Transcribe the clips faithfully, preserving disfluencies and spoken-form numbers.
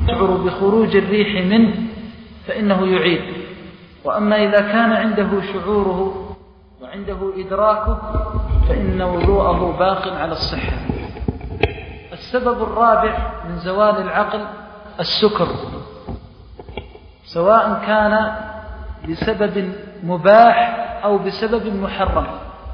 يشعر بخروج الريح منه فإنه يعيد. وأما إذا كان عنده شعوره وعنده إدراكه فإن وضوءه باق على الصحة. السبب الرابع من زوال العقل السكر، سواء كان بسبب مباح أو بسبب محرم.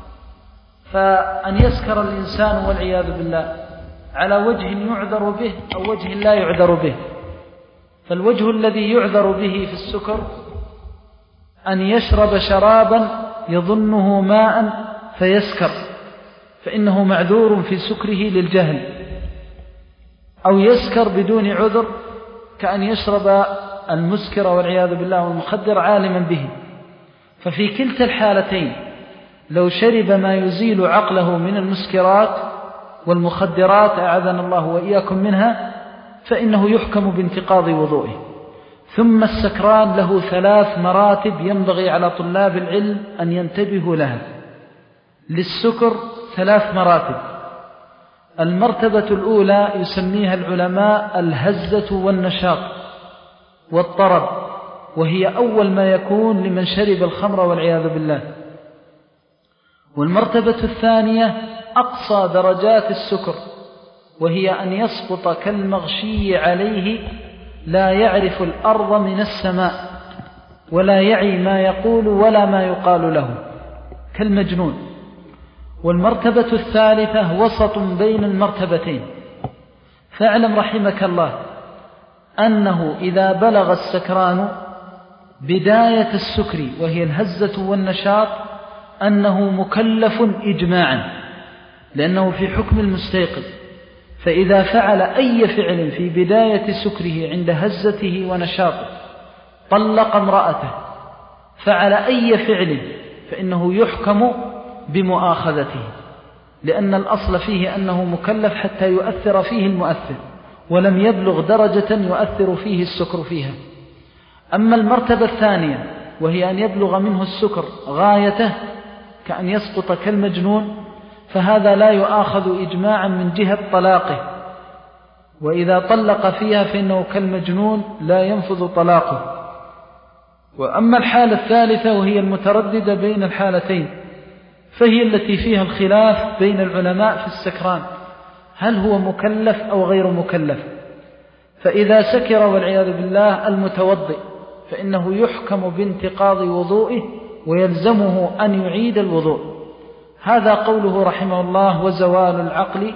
فأن يسكر الإنسان والعياذ بالله على وجه يعذر به أو وجه لا يعذر به. فالوجه الذي يعذر به في السكر أن يشرب شرابا يظنه ماء فيسكر، فإنه معذور في سكره للجهل، أو يسكر بدون عذر كأن يشرب المسكر والعياذ بالله والمخدر عالما به. ففي كلتا الحالتين لو شرب ما يزيل عقله من المسكرات والمخدرات أعاذنا الله وإياكم منها فإنه يحكم بانتقاض وضوئه. ثم السكران له ثلاث مراتب ينبغي على طلاب العلم أن ينتبهوا لها. للسكر ثلاث مراتب. المرتبة الأولى يسميها العلماء الهزة والنشاط والطرب، وهي أول ما يكون لمن شرب الخمر والعياذ بالله. والمرتبة الثانية أقصى درجات السكر، وهي أن يسقط كالمغشي عليه لا يعرف الأرض من السماء ولا يعي ما يقول ولا ما يقال له، كالمجنون. والمرتبة الثالثة وسط بين المرتبتين. فاعلم رحمك الله أنه إذا بلغ السكران بداية السكر وهي الهزة والنشاط أنه مكلف إجماعا، لأنه في حكم المستيقظ. فإذا فعل أي فعل في بداية سكره عند هزته ونشاطه، طلق امرأته، فعل أي فعل، فإنه يحكم بمؤاخذته، لأن الأصل فيه أنه مكلف حتى يؤثر فيه المؤثر، ولم يبلغ درجة يؤثر فيه السكر فيها. أما المرتبة الثانية وهي أن يبلغ منه السكر غايته كأن يسقط كالمجنون، فهذا لا يؤاخذ إجماعا من جهة طلاقه، وإذا طلق فيها فإنه كالمجنون لا ينفذ طلاقه. وأما الحالة الثالثة وهي المترددة بين الحالتين، فهي التي فيها الخلاف بين العلماء في السكران، هل هو مكلف أو غير مكلف. فإذا سكر والعياذ بالله المتوضئ فإنه يحكم بانتقاض وضوئه ويلزمه أن يعيد الوضوء. هذا قوله رحمه الله: وزوال العقل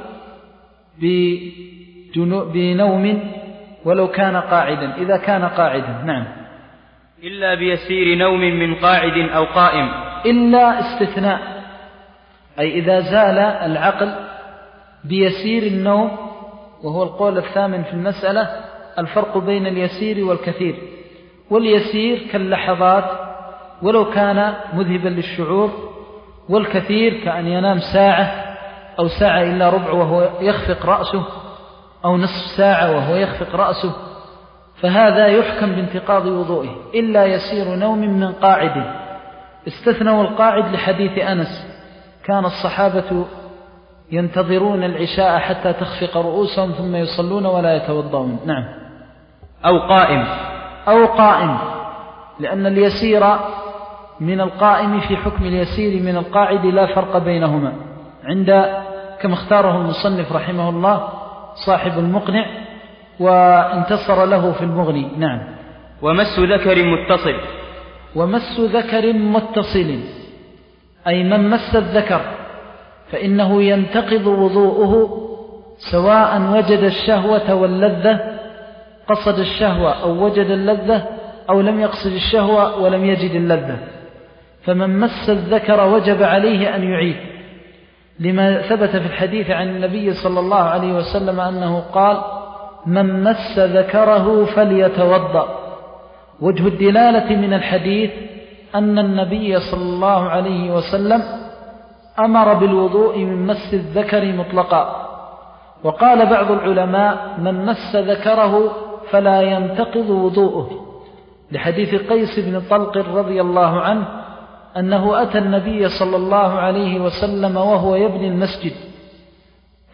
بنوم ولو كان قاعدا، إذا كان قاعدا. نعم. إلا بيسير نوم من قاعد أو قائم. إلا استثناء، أي إذا زال العقل بيسير النوم، وهو القول الثامن في المسألة، الفرق بين اليسير والكثير. واليسير كاللحظات ولو كان مذهبا للشعور، والكثير كأن ينام ساعة أو ساعة إلا ربع وهو يخفق رأسه، أو نصف ساعة وهو يخفق رأسه، فهذا يحكم بانتقاض وضوئه. إلا يسير نوم من قاعد. استثنوا القاعد لحديث أنس: كان الصحابة ينتظرون العشاء حتى تخفق رؤوسهم ثم يصلون ولا يتوضؤون. نعم. أو قائم. أو قائم، لأن اليسير من القائم في حكم اليسير من القاعد، لا فرق بينهما عند كما اختاره المصنف رحمه الله صاحب المقنع، وانتصر له في المغني. نعم. ومس ذكر متصل. ومس ذكر متصل أي من مس الذكر فإنه ينتقض وضوءه، سواء وجد الشهوة واللذة، قصد الشهوة أو وجد اللذة، أو لم يقصد الشهوة ولم يجد اللذة. فمن مس الذكر وجب عليه أن يعيد، لما ثبت في الحديث عن النبي صلى الله عليه وسلم أنه قال: من مس ذكره فليتوضأ. وجه الدلالة من الحديث أن النبي صلى الله عليه وسلم أمر بالوضوء من مس الذكر مطلقا. وقال بعض العلماء: من مس ذكره فلا ينتقض وضوءه، لحديث قيس بن طلق رضي الله عنه أنه أتى النبي صلى الله عليه وسلم وهو يبني المسجد،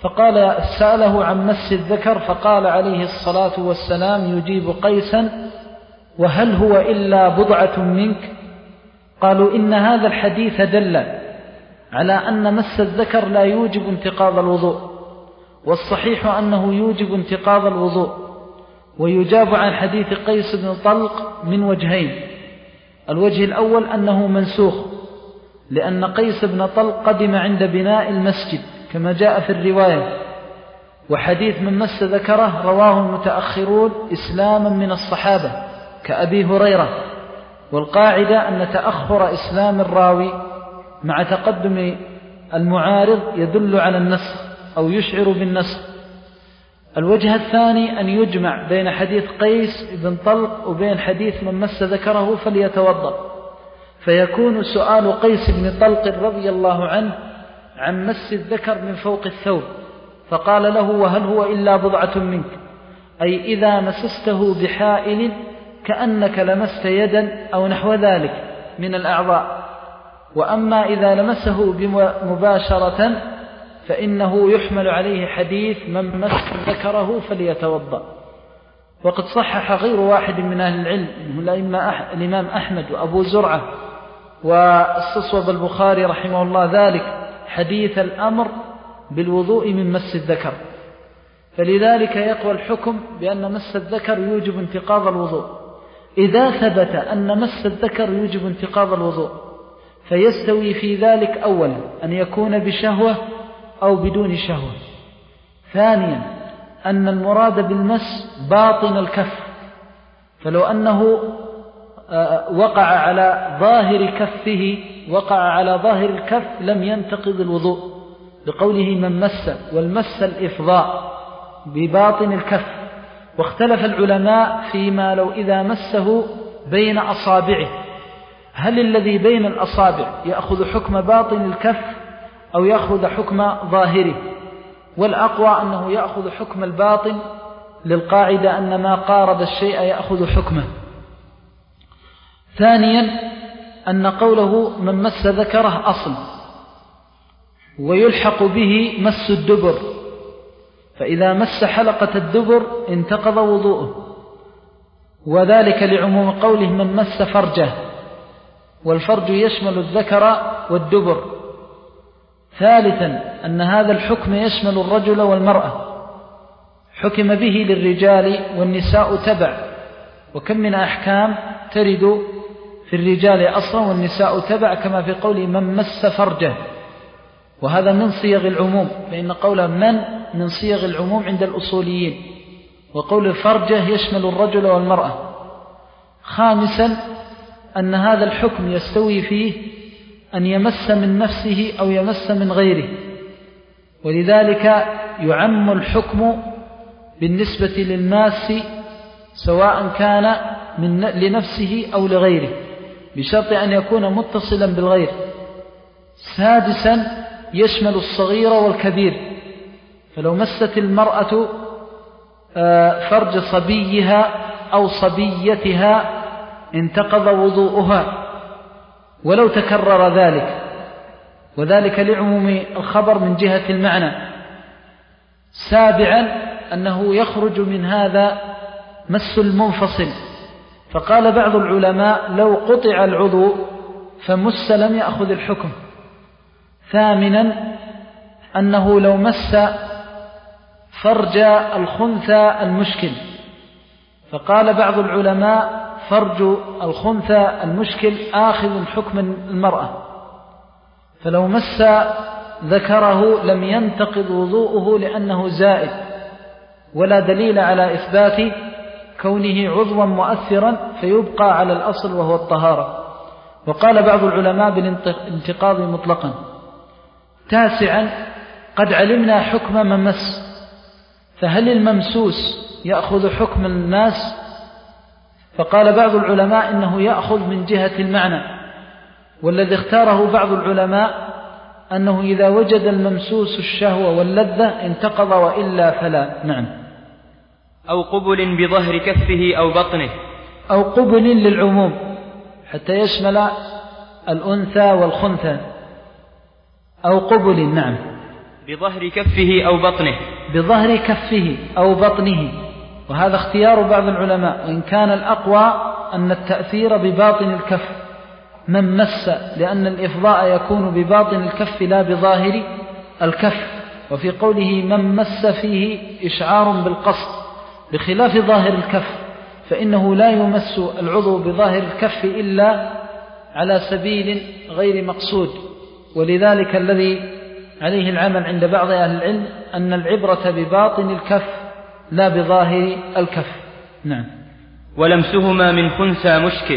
فقال سأله عن مس الذكر فقال عليه الصلاة والسلام يجيب قيسا وهل هو إلا بضعة منك؟ قالوا إن هذا الحديث دل على أن مس الذكر لا يوجب انتقاض الوضوء، والصحيح أنه يوجب انتقاض الوضوء. ويجاب عن حديث قيس بن طلق من وجهين: الوجه الأول أنه منسوخ، لأن قيس بن طلق قدم عند بناء المسجد كما جاء في الرواية، وحديث من مس ذكره رواه المتأخرون إسلاما من الصحابة كأبي هريرة، والقاعدة أن تأخر إسلام الراوي مع تقدم المعارض يدل على النسخ أو يشعر بالنسخ. الوجه الثاني أن يجمع بين حديث قيس بن طلق وبين حديث من مس ذكره فليتوضأ، فيكون سؤال قيس بن طلق رضي الله عنه عن مس الذكر من فوق الثوب، فقال له وهل هو إلا بضعة منك، أي إذا مسسته بحائل كأنك لمست يدا أو نحو ذلك من الأعضاء. وأما إذا لمسه مباشرة فإنه يحمل عليه حديث من مس ذكره فليتوضأ. وقد صحح غير واحد من أهل العلم الإمام أحمد وأبو زرعة والسصوب البخاري رحمه الله ذلك حديث الأمر بالوضوء من مس الذكر، فلذلك يقوى الحكم بأن مس الذكر يوجب انتقاض الوضوء. إذا ثبت أن مس الذكر يوجب انتقاض الوضوء فيستوي في ذلك أولا أن يكون بشهوة أو بدون شهوة. ثانيا أن المراد بالمس باطن الكف، فلو أنه وقع على ظاهر كفه وقع على ظاهر الكف لم ينتقض الوضوء، لقوله من مس، والمس الإفضاء بباطن الكف. واختلف العلماء فيما لو إذا مسه بين أصابعه، هل الذي بين الأصابع يأخذ حكم باطن الكف أو يأخذ حكم ظاهره؟ والأقوى أنه يأخذ حكم الباطن، للقاعدة أن ما قارب الشيء يأخذ حكمه. ثانيا أن قوله من مس ذكره أصل، ويلحق به مس الدبر، فإذا مس حلقة الدبر انتقض وضوءه، وذلك لعموم قوله من مس فرجه، والفرج يشمل الذكر والدبر. ثالثا أن هذا الحكم يشمل الرجل والمرأة، حكم به للرجال والنساء تبع، وكم من أحكام ترد في الرجال أصلا والنساء تبع، كما في قوله من مس فرجه، وهذا من صيغ العموم، فإن قول من من صيغ العموم عند الأصوليين، وقول الفرجه يشمل الرجل والمرأة. خامسا أن هذا الحكم يستوي فيه أن يمس من نفسه أو يمس من غيره، ولذلك يعم الحكم بالنسبة للماس سواء كان من لنفسه أو لغيره، بشرط أن يكون متصلا بالغير. سادسا يشمل الصغير والكبير، فلو مست المرأة فرج صبيها أو صبيتها انتقض وضوءها ولو تكرر ذلك، وذلك لعموم الخبر من جهة المعنى. سابعا أنه يخرج من هذا مس المنفصل، فقال بعض العلماء لو قطع العضو فمس لم يأخذ الحكم. ثامنا أنه لو مس فرج الخنثى المشكل، فقال بعض العلماء فرج الخنثى المشكل آخذ حكم المرأة، فلو مس ذكره لم ينتقض وضوءه لأنه زائد، ولا دليل على إثبات كونه عضوا مؤثرا فيبقى على الأصل وهو الطهارة. وقال بعض العلماء بالانتقاض مطلقا. تاسعا قد علمنا حكم من مس، فهل الممسوس يأخذ حكم الناس؟ فقال بعض العلماء إنه يأخذ من جهة المعنى، والذي اختاره بعض العلماء أنه إذا وجد الممسوس الشهوة واللذة انتقض وإلا فلا. نعم. أو قبل بظهر كفه أو بطنه، أو قبل للعموم حتى يشمل الأنثى والخنثى، أو قبل. نعم. بظهر كفه أو بطنه بظهر كفه أو بطنه، وهذا اختيار بعض العلماء، وإن كان الأقوى أن التأثير بباطن الكف من مس، لأن الإفضاء يكون بباطن الكف لا بظاهر الكف، وفي قوله من مس فيه إشعار بالقصد بخلاف ظاهر الكف، فإنه لا يمس العضو بظاهر الكف إلا على سبيل غير مقصود، ولذلك الذي عليه العمل عند بعض أهل العلم أن العبرة بباطن الكف لا بظاهر الكف. نعم. ولمسهما من خنثى مشكل.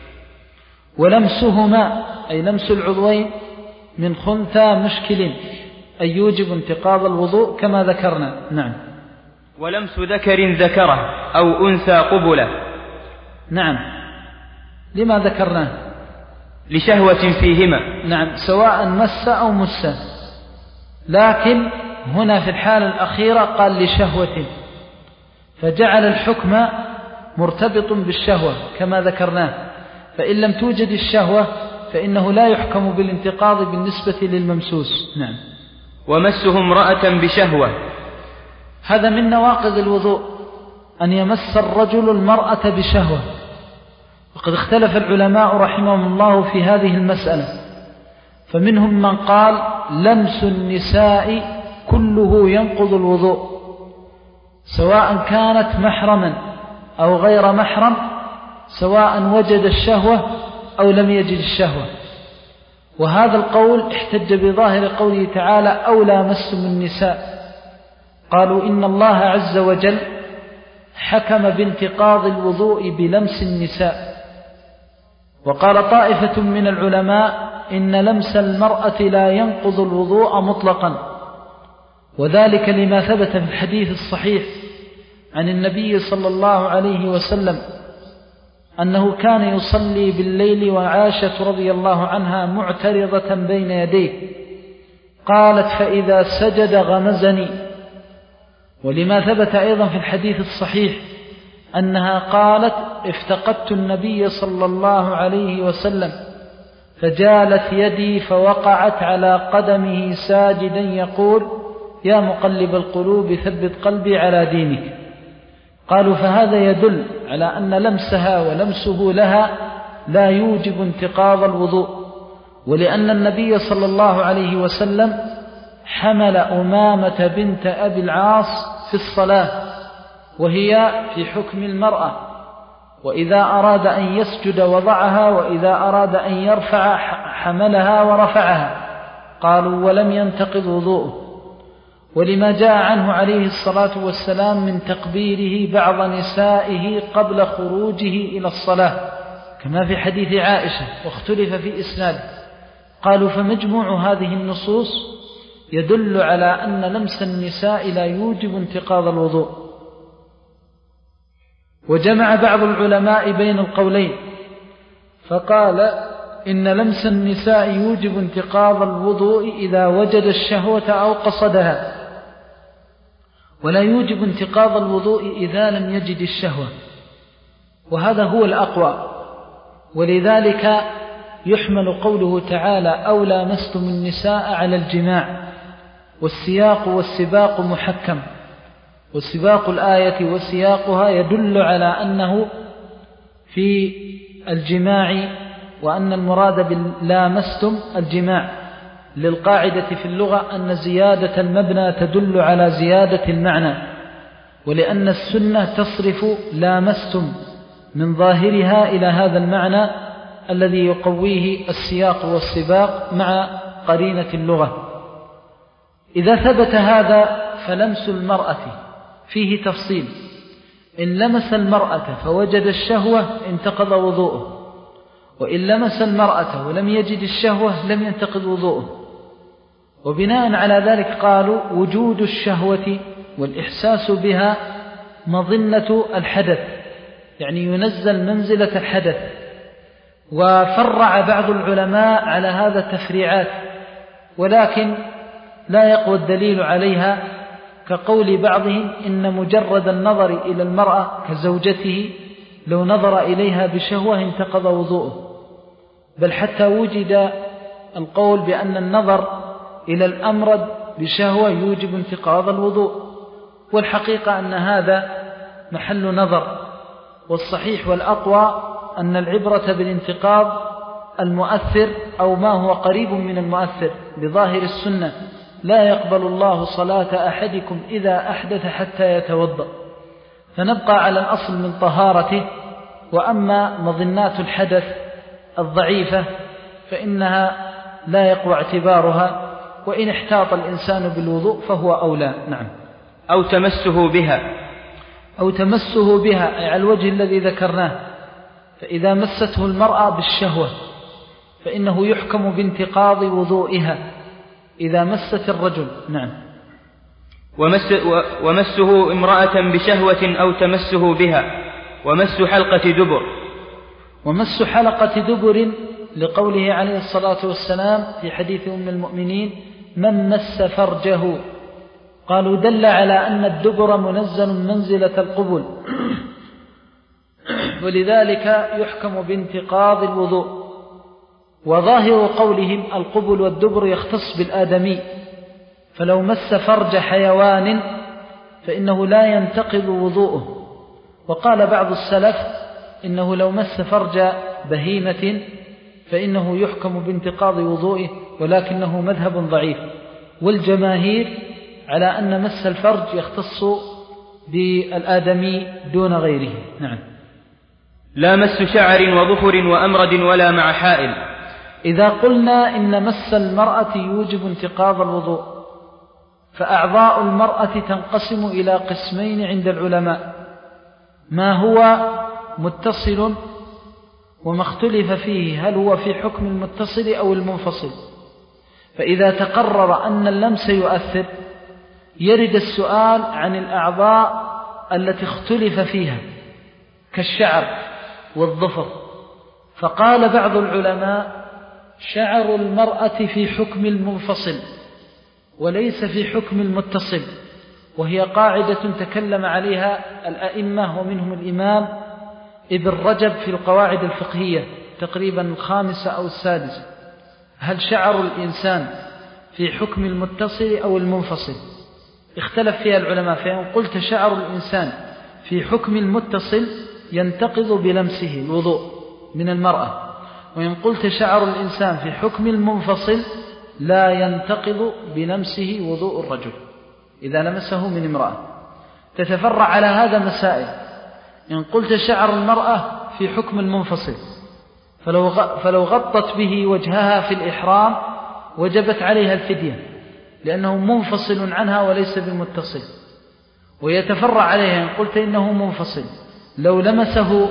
ولمسهما أي لمس العضوين من خنثى مشكل أي يوجب انتقاض الوضوء كما ذكرنا. نعم. ولمس ذكر ذكره أو أنثى قبلة. نعم. لما ذكرناه؟ لشهوة فيهما. نعم، سواء مس أو مس، لكن هنا في الحالة الأخيرة قال لشهوة، فجعل الحكم مرتبط بالشهوة كما ذكرناه، فإن لم توجد الشهوة فإنه لا يحكم بالانتقاض بالنسبة للممسوس. نعم. ومسه امرأة بشهوة. هذا من نواقض الوضوء أن يمس الرجل المرأة بشهوة، وقد اختلف العلماء رحمهم الله في هذه المسألة، فمنهم من قال لمس النساء كله ينقض الوضوء سواء كانت محرما أو غير محرم، سواء وجد الشهوة أو لم يجد الشهوة، وهذا القول احتج بظاهر قوله تعالى أو لامستم النساء، قالوا إن الله عز وجل حكم بانتقاض الوضوء بلمس النساء. وقال طائفة من العلماء إن لمس المرأة لا ينقض الوضوء مطلقا، وذلك لما ثبت في الحديث الصحيح عن النبي صلى الله عليه وسلم أنه كان يصلي بالليل وعائشة رضي الله عنها معترضة بين يديه، قالت فإذا سجد غمزني. ولما ثبت أيضا في الحديث الصحيح أنها قالت افتقدت النبي صلى الله عليه وسلم فجالت يدي فوقعت على قدمه ساجدا يقول يا مقلب القلوب ثبت قلبي على دينك. قالوا فهذا يدل على أن لمسها ولمسه لها لا يوجب انتقاض الوضوء، ولأن النبي صلى الله عليه وسلم حمل أمامة بنت أبي العاص في الصلاة وهي في حكم المرأة، وإذا أراد أن يسجد وضعها، وإذا أراد أن يرفع حملها ورفعها. قالوا ولم ينتقض وضوءه، ولما جاء عنه عليه الصلاة والسلام من تقبيله بعض نسائه قبل خروجه إلى الصلاة كما في حديث عائشة، واختلف في إسناده. قالوا فمجموع هذه النصوص يدل على أن لمس النساء لا يوجب انتقاض الوضوء. وجمع بعض العلماء بين القولين فقال إن لمس النساء يوجب انتقاض الوضوء إذا وجد الشهوة أو قصدها، ولا يوجب انتقاض الوضوء إذا لم يجد الشهوة، وهذا هو الأقوى. ولذلك يحمل قوله تعالى أو لامستم النساء على الجماع، والسياق والسباق محكم، وسباق الآية وسياقها يدل على أنه في الجماع، وأن المراد باللامستم الجماع، للقاعدة في اللغة أن زيادة المبنى تدل على زيادة المعنى، ولأن السنة تصرف لامستم من ظاهرها إلى هذا المعنى الذي يقويه السياق والسباق مع قرينة اللغة. إذا ثبت هذا فلمس المرأة فيه تفصيل، إن لمس المرأة فوجد الشهوة انتقض وضوءه، وإن لمس المرأة ولم يجد الشهوة لم ينتقض وضوءه. وبناء على ذلك قالوا وجود الشهوة والإحساس بها مظنة الحدث، يعني ينزل منزلة الحدث. وفرع بعض العلماء على هذا تفريعات، ولكن لا يقوى الدليل عليها، كقول بعضهم إن مجرد النظر إلى المرأة كزوجته لو نظر إليها بشهوة انتقض وضوءه، بل حتى وجد القول بأن النظر إلى الأمرد بشهوة يوجب انتقاض الوضوء. والحقيقة أن هذا محل نظر، والصحيح والأقوى أن العبرة بالانتقاض المؤثر أو ما هو قريب من المؤثر بظاهر السنة. لا يقبل الله صلاة أحدكم إذا أحدث حتى يتوضأ، فنبقى على الأصل من طهارته. وأما مظنات الحدث الضعيفة فإنها لا يقوى اعتبارها، وإن احتاط الإنسان بالوضوء فهو أولى. نعم. أو تمسه بها أو تمسه بها أي على الوجه الذي ذكرناه. فإذا مسته المرأة بالشهوة فإنه يحكم بانتقاض وضوئها إذا مست الرجل. نعم. ومس ومسه امرأة بشهوة أو تمسه بها. ومس حلقة دبر. ومس حلقة دبر لقوله عليه الصلاة والسلام في حديث أم المؤمنين: من مس فرجه. قالوا دل على أن الدبر منزل منزلة القبل، ولذلك يحكم بانتقاض الوضوء. وظاهر قولهم القبل والدبر يختص بالآدمي، فلو مس فرج حيوان فإنه لا ينتقض وضوءه. وقال بعض السلف إنه لو مس فرج بهيمة فإنه يحكم بانتقاض وضوئه، ولكنه مذهب ضعيف. والجماهير على أن مس الفرج يختص بالآدمي دون غيره. نعم. لا مس شعر وظفر وأمرد ولا مع حائل. إذا قلنا إن مس المرأة يوجب انتقاض الوضوء، فأعضاء المرأة تنقسم إلى قسمين عند العلماء: ما هو متصل وما اختلف فيه هل هو في حكم المتصل أو المنفصل. فإذا تقرر أن اللمس يؤثر يرد السؤال عن الأعضاء التي اختلف فيها كالشعر والظفر. فقال بعض العلماء: شعر المرأة في حكم المنفصل وليس في حكم المتصل، وهي قاعدة تكلم عليها الأئمة ومنهم الإمام ابن رجب في القواعد الفقهية تقريبا الخامسة أو السادسة: هل شعر الإنسان في حكم المتصل أو المنفصل؟ اختلف فيها العلماء. فإن قلت شعر الإنسان في حكم المتصل ينتقض بلمسه الوضوء من المرأة، وإن قلت شعر الإنسان في حكم المنفصل لا ينتقض بلمسه وضوء الرجل إذا لمسه من امرأة. تتفرع على هذا مسائل. إن قلت شعر المرأة في حكم المنفصل فلو فلو غطت به وجهها في الإحرام وجبت عليها الفدية لأنه منفصل عنها وليس بمتصل. ويتفرع عليها إن قلت إنه منفصل لو لمسه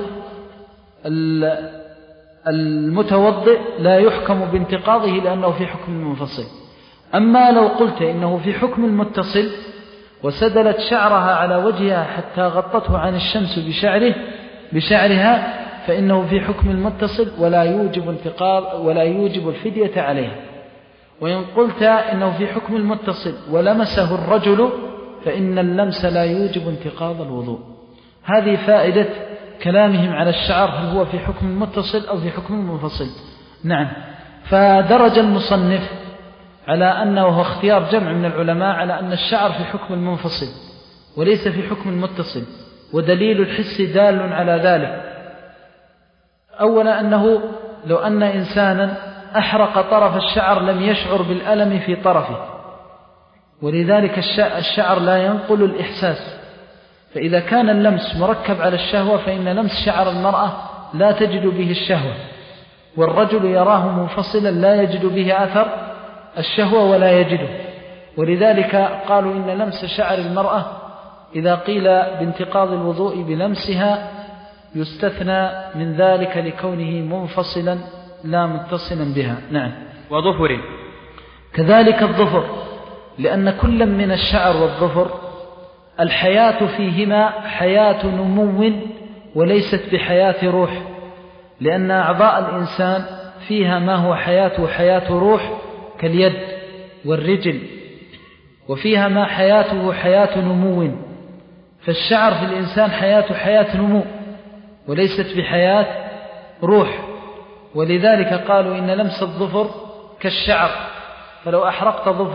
المتوضئ لا يحكم بانتقاضه لأنه في حكم المنفصل. أما لو قلت إنه في حكم المتصل وسدلت شعرها على وجهها حتى غطته عن الشمس بشعره بشعرها فإنه في حكم المتصل ولا يوجب انتقاض ولا يوجب الفدية عليها. وإن قلت إنه في حكم المتصل ولمسه الرجل فإن اللمس لا يوجب انتقاض الوضوء. هذه فائدة كلامهم على الشعر هل هو في حكم المتصل أو في حكم المنفصل. نعم. فدرج المصنف على أنه هو اختيار جمع من العلماء على أن الشعر في حكم المنفصل وليس في حكم المتصل، ودليل الحس دال على ذلك. أولا أنه لو أن إنسانا أحرق طرف الشعر لم يشعر بالألم في طرفه، ولذلك الشعر لا ينقل الإحساس. فإذا كان اللمس مركب على الشهوة فإن لمس شعر المرأة لا تجد به الشهوة، والرجل يراه منفصلا لا يجد به أثر الشهوة ولا يجده. ولذلك قالوا إن لمس شعر المرأة إذا قيل بانتقاض الوضوء بلمسها يستثنى من ذلك لكونه منفصلا لا متصلا بها. نعم. وظفر كذلك الظفر، لأن كل من الشعر والظفر الحياة فيهما حياة نمو وليست بحياة روح، لأن أعضاء الإنسان فيها ما هو حياته حياة روح كاليد والرجل، وفيها ما حياته حياة نمو. فالشعر في الإنسان حياة حياة نمو وليست بحياة روح، ولذلك قالوا إن لمس الظفر كالشعر، فلو أحرقت ظفرا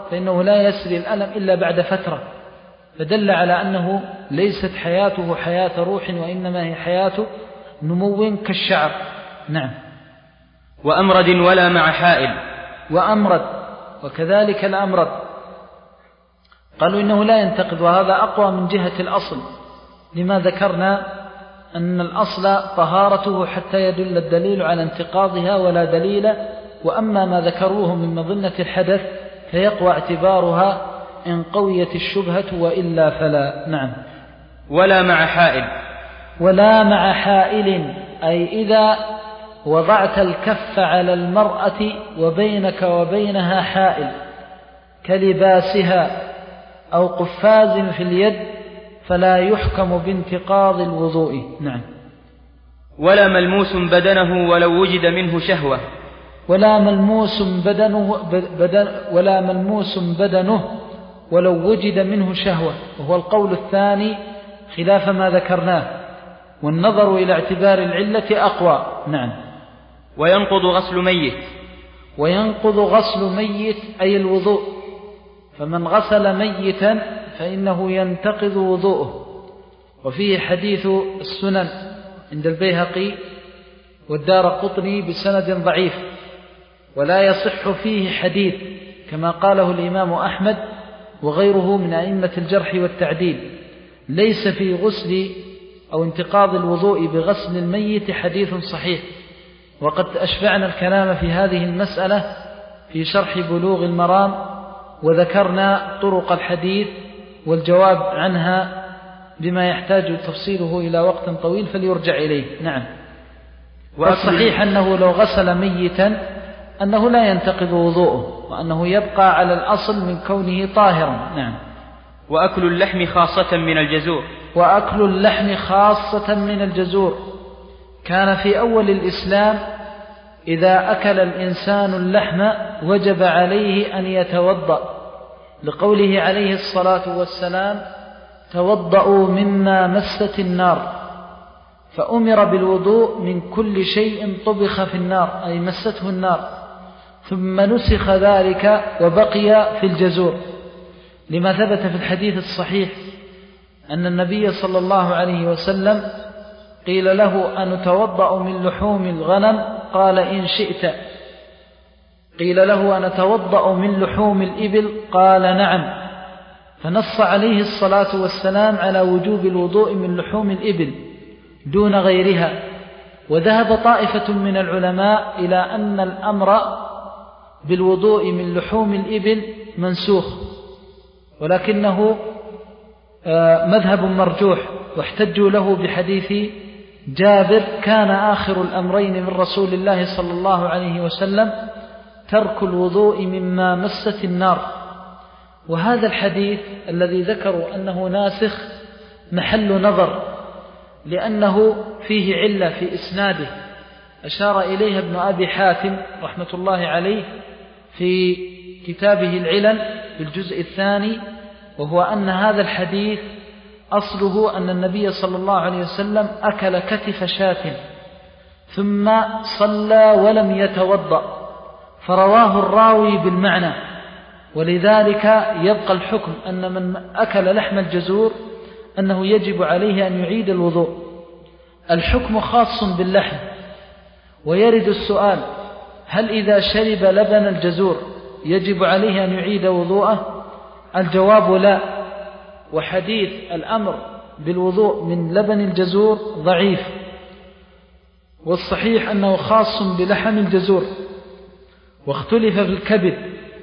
فإنه لا يسري الألم إلا بعد فترة، فدل على أنه ليست حياته حياة روح، وإنما هي حياة نمو كالشعر. نعم. وأمرد ولا مع حائل. وأمرد، وكذلك الأمرد قالوا إنه لا ينتقد، وهذا أقوى من جهة الأصل، لما ذكرنا أن الأصل طهارته حتى يدل الدليل على انتقاضها ولا دليل، وأما ما ذكروه من مظنة الحدث فيقوى اعتبارها إن قويت الشبهة، وإلا فلا. نعم. ولا مع حائل. ولا مع حائل، أي إذا وضعت الكف على المرأة وبينك وبينها حائل كلباسها أو قفاز في اليد فلا يحكم بانتقاض الوضوء. نعم. ولا ملموس بدنه ولو وجد منه شهوة. ولا ملموس بدنه بدن ولا ملموس بدنه ولو وجد منه شهوة، وهو القول الثاني خلاف ما ذكرناه، والنظر إلى اعتبار العلة أقوى. نعم. وينقض غسل ميت. وينقض غسل ميت أي الوضوء، فمن غسل ميتا فإنه ينتقض وضوءه. وفيه حديث السنن عند البيهقي والدارقطني بسند ضعيف، ولا يصح فيه حديث كما قاله الإمام أحمد وغيره من أئمة الجرح والتعديل، ليس في غسل أو انتقاض الوضوء بغسل الميت حديث صحيح. وقد أشبعنا الكلام في هذه المسألة في شرح بلوغ المرام، وذكرنا طرق الحديث والجواب عنها بما يحتاج تفصيله إلى وقت طويل فليرجع إليه. نعم. والصحيح أنه لو غسل ميتا أنه لا ينتقض وضوءه، وأنه يبقى على الأصل من كونه طاهرا. نعم. وأكل اللحم خاصة من الجزور. وأكل اللحم خاصة من الجزور، كان في أول الإسلام إذا أكل الإنسان اللحم وجب عليه أن يتوضأ، لقوله عليه الصلاة والسلام: توضأوا مما مست النار، فأمر بالوضوء من كل شيء طبخ في النار أي مسته النار، ثم نسخ ذلك وبقي في الجزور، لما ثبت في الحديث الصحيح أن النبي صلى الله عليه وسلم قيل له: أنتوضأ من لحوم الغنم؟ قال: إن شئت. قيل له: أنتوضأ من لحوم الإبل؟ قال: نعم. فنص عليه الصلاة والسلام على وجوب الوضوء من لحوم الإبل دون غيرها. وذهب طائفة من العلماء إلى أن الأمر بالوضوء من لحوم الإبل منسوخ، ولكنه مذهب مرجوح، واحتجوا له بحديث جابر: كان آخر الأمرين من رسول الله صلى الله عليه وسلم ترك الوضوء مما مست النار. وهذا الحديث الذي ذكروا أنه ناسخ محل نظر، لأنه فيه علة في إسناده أشار إليها ابن أبي حاتم رحمة الله عليه في كتابه العلل بالجزء الثاني، وهو أن هذا الحديث أصله أن النبي صلى الله عليه وسلم أكل كتف شاة ثم صلى ولم يتوضأ، فرواه الراوي بالمعنى، ولذلك يبقى الحكم أن من أكل لحم الجزور أنه يجب عليه أن يعيد الوضوء. الحكم خاص باللحم، ويرد السؤال: هل إذا شرب لبن الجزور يجب عليه أن يعيد وضوءه؟ الجواب لا، وحديث الأمر بالوضوء من لبن الجزور ضعيف، والصحيح أنه خاص بلحم الجزور. واختلف في الكبد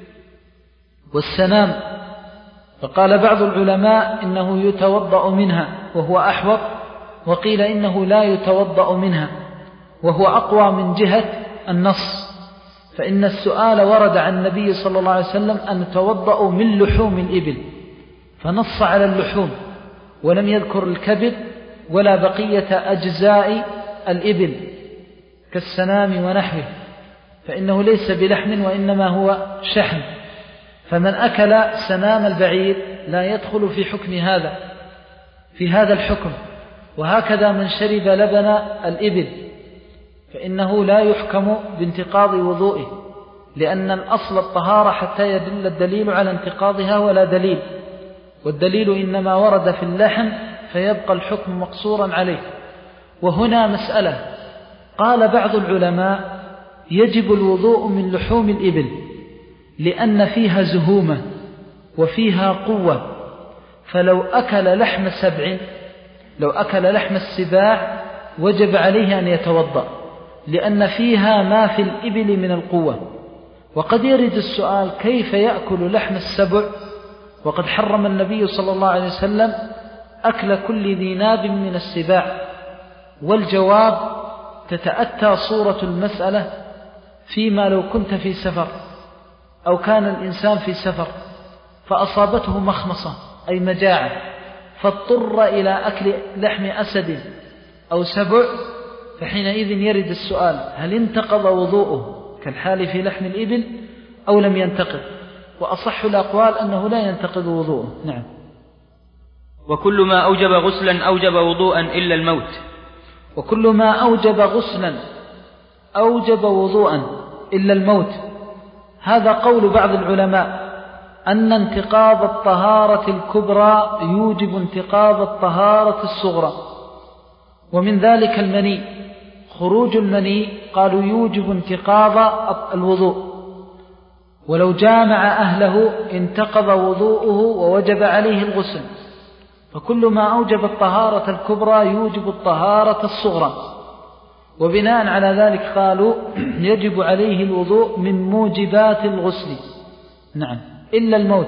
والسنام، فقال بعض العلماء إنه يتوضأ منها وهو أحوط، وقيل إنه لا يتوضأ منها وهو أقوى من جهة النص، فإن السؤال ورد عن النبي صلى الله عليه وسلم أن توضأ من لحوم الإبل، فنص على اللحوم ولم يذكر الكبد ولا بقية أجزاء الإبل كالسنام ونحوه، فإنه ليس بلحم وإنما هو شحم، فمن أكل سنام البعير لا يدخل في حكم هذا في هذا الحكم. وهكذا من شرب لبن الإبل فإنه لا يحكم بانتقاض وضوئه، لأن الأصل الطهارة حتى يدل الدليل على انتقاضها ولا دليل، والدليل إنما ورد في اللحم فيبقى الحكم مقصورا عليه. وهنا مسألة، قال بعض العلماء يجب الوضوء من لحوم الإبل لأن فيها زهومة وفيها قوة، فلو أكل لحم سبع لو أكل لحم السباع وجب عليه أن يتوضأ لأن فيها ما في الإبل من القوة. وقد يرد السؤال كيف يأكل لحم السبع وقد حرم النبي صلى الله عليه وسلم أكل كل ذي ناب من السباع؟ والجواب تتأتى صورة المسألة فيما لو كنت في سفر أو كان الإنسان في سفر فأصابته مخمصة أي مجاعة فاضطر إلى أكل لحم أسد أو سبع، فحينئذ يرد السؤال هل انتقض وضوءه كالحال في لحم الإبل أو لم ينتقض؟ وأصح الأقوال أنه لا ينتقض وضوءه. نعم. وكل ما أوجب غسلا أوجب وضوءا إلا الموت. وكل ما أوجب غسلا أوجب وضوءا إلا الموت، هذا قول بعض العلماء أن انتقاض الطهارة الكبرى يوجب انتقاض الطهارة الصغرى، ومن ذلك المني، خروج المني قالوا يوجب انتقاض الوضوء، ولو جامع أهله انتقض وضوءه ووجب عليه الغسل، فكل ما أوجب الطهارة الكبرى يوجب الطهارة الصغرى. وبناء على ذلك قالوا يجب عليه الوضوء من موجبات الغسل. نعم، إلا الموت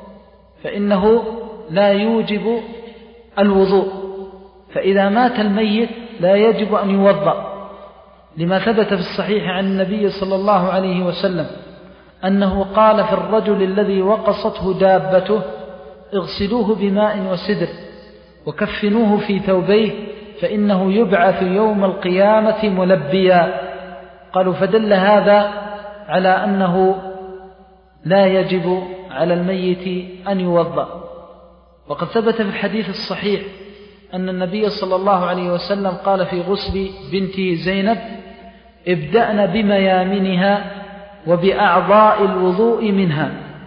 فإنه لا يوجب الوضوء، فإذا مات الميت لا يجب أن يوضأ، لما ثبت في الصحيح عن النبي صلى الله عليه وسلم أنه قال في الرجل الذي وقصته دابته اغسلوه بماء وسدر وكفنوه في ثوبيه فإنه يبعث يوم القيامة ملبيا. قالوا فدل هذا على أنه لا يجب على الميت أن يوضأ. وقد ثبت في الحديث الصحيح أن النبي صلى الله عليه وسلم قال في غسل بنت زينب ابدأن بميامنها وبأعضاء الوضوء منها،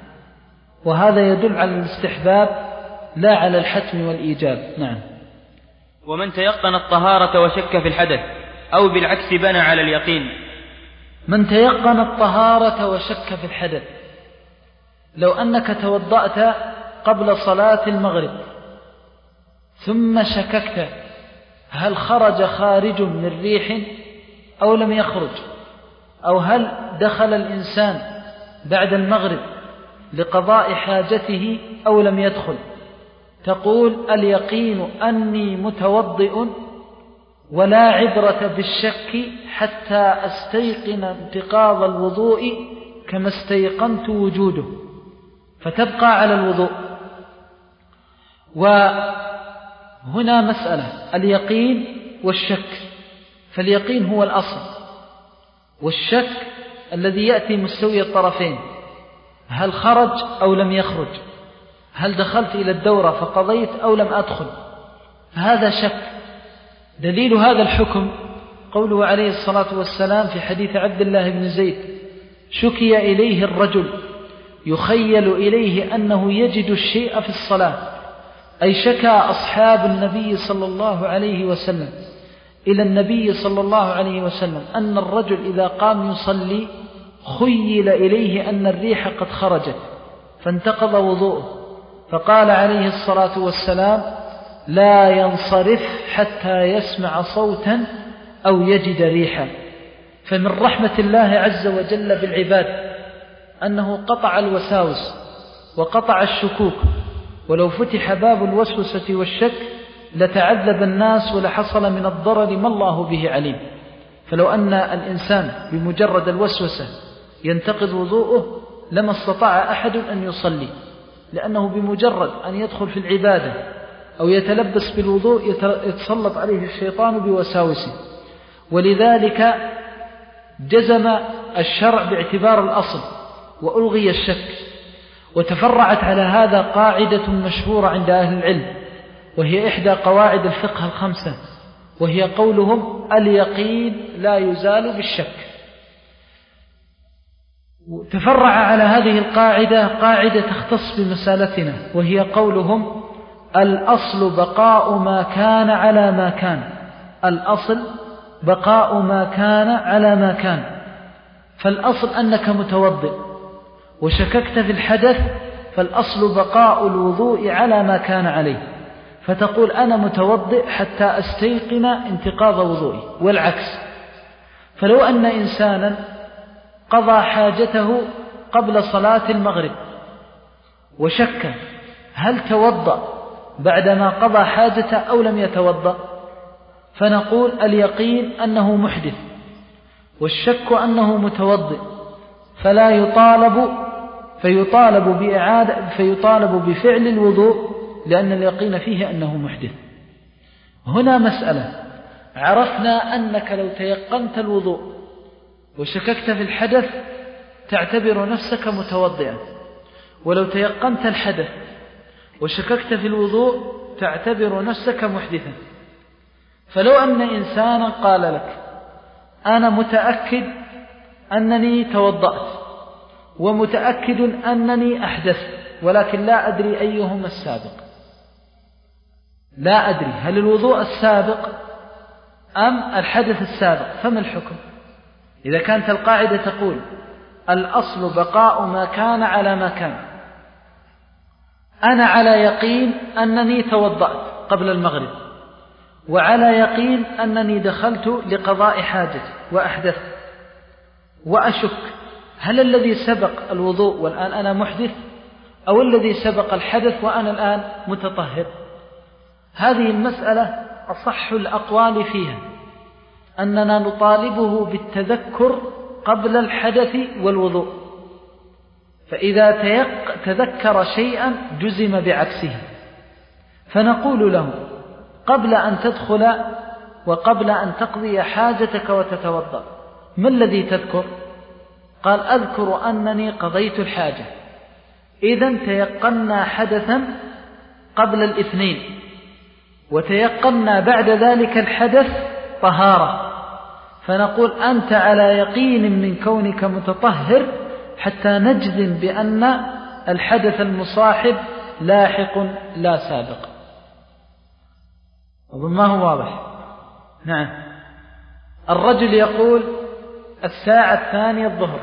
وهذا يدل على الاستحباب لا على الحتم والإيجاب. نعم. ومن تيقن الطهارة وشك في الحدث أو بالعكس بنى على اليقين. من تيقن الطهارة وشك في الحدث، لو أنك توضأت قبل صلاة المغرب ثم شككت هل خرج خارج من ريح أو لم يخرج، أو هل دخل الإنسان بعد المغرب لقضاء حاجته أو لم يدخل، تقول اليقين أني متوضئ ولا عبرة بالشك حتى أستيقن انتقاض الوضوء كما استيقنت وجوده، فتبقى على الوضوء. وهنا مسألة اليقين والشك، فاليقين هو الأصل، والشك الذي يأتي مستوي الطرفين، هل خرج أو لم يخرج، هل دخلت إلى الدورة فقضيت أو لم أدخل، هذا شك. دليل هذا الحكم قوله عليه الصلاة والسلام في حديث عبد الله بن زيد شكي إليه الرجل يخيل إليه أنه يجد الشيء في الصلاة، أي شكى أصحاب النبي صلى الله عليه وسلم إلى النبي صلى الله عليه وسلم أن الرجل إذا قام يصلي خيل إليه أن الريح قد خرجت فانتقض وضوءه، فقال عليه الصلاة والسلام لا ينصرف حتى يسمع صوتا أو يجد ريحا. فمن رحمة الله عز وجل بالعباد أنه قطع الوساوس وقطع الشكوك، ولو فتح باب الوسوسة والشك لتعذب الناس ولحصل من الضرر ما الله به عليم. فلو أن الإنسان بمجرد الوسوسة ينتقض وضوءه لما استطاع أحد أن يصلي، لأنه بمجرد أن يدخل في العبادة أو يتلبس بالوضوء يتسلط عليه الشيطان بوساوسه. ولذلك جزم الشرع باعتبار الأصل وألغي الشك. وتفرعت على هذا قاعدة مشهورة عند أهل العلم، وهي إحدى قواعد الفقه الخمسة، وهي قولهم اليقين لا يزال بالشك. تفرع على هذه القاعدة قاعدة تختص بمسالتنا، وهي قولهم الأصل بقاء ما كان على ما كان. الأصل بقاء ما كان على ما كان. فالأصل أنك متوضئ وشككت في الحدث، فالأصل بقاء الوضوء على ما كان عليه، فتقول أنا متوضئ حتى أستيقن انتقاض وضوئي. والعكس، فلو أن إنسانا قضى حاجته قبل صلاة المغرب وشك هل توضأ بعدما قضى حاجته أو لم يتوضأ، فنقول اليقين أنه محدث والشك أنه متوضئ، فلا يطالب فيطالب بإعادة فيطالب بفعل الوضوء لأن اليقين فيه أنه محدث. هنا مسألة، عرفنا أنك لو تيقنت الوضوء وشككت في الحدث تعتبر نفسك متوضئا، ولو تيقنت الحدث وشككت في الوضوء تعتبر نفسك محدثا. فلو أن إنسانا قال لك أنا متأكد أنني توضأت ومتأكد أنني أحدثت ولكن لا أدري أيهما السابق، لا أدري هل الوضوء السابق أم الحدث السابق، فما الحكم؟ إذا كانت القاعدة تقول الأصل بقاء ما كان على ما كان، أنا على يقين أنني توضأت قبل المغرب وعلى يقين أنني دخلت لقضاء حاجتي وأحدثت، وأشك هل الذي سبق الوضوء والآن أنا محدث أو الذي سبق الحدث وأنا الآن متطهر. هذه المسألة أصح الأقوال فيها أننا نطالبه بالتذكر قبل الحدث والوضوء، فإذا تذكر شيئا جزم بعكسه، فنقول له قبل أن تدخل وقبل أن تقضي حاجتك وتتوضأ ما الذي تذكر؟ قال أذكر أنني قضيت الحاجة. إذن تيقنا حدثا قبل الاثنين وتيقنا بعد ذلك الحدث طهارة، فنقول أنت على يقين من كونك متطهر حتى نجزم بأن الحدث المصاحب لاحق لا سابق. أظن ما هو واضح. نعم. الرجل يقول الساعة الثانية الظهر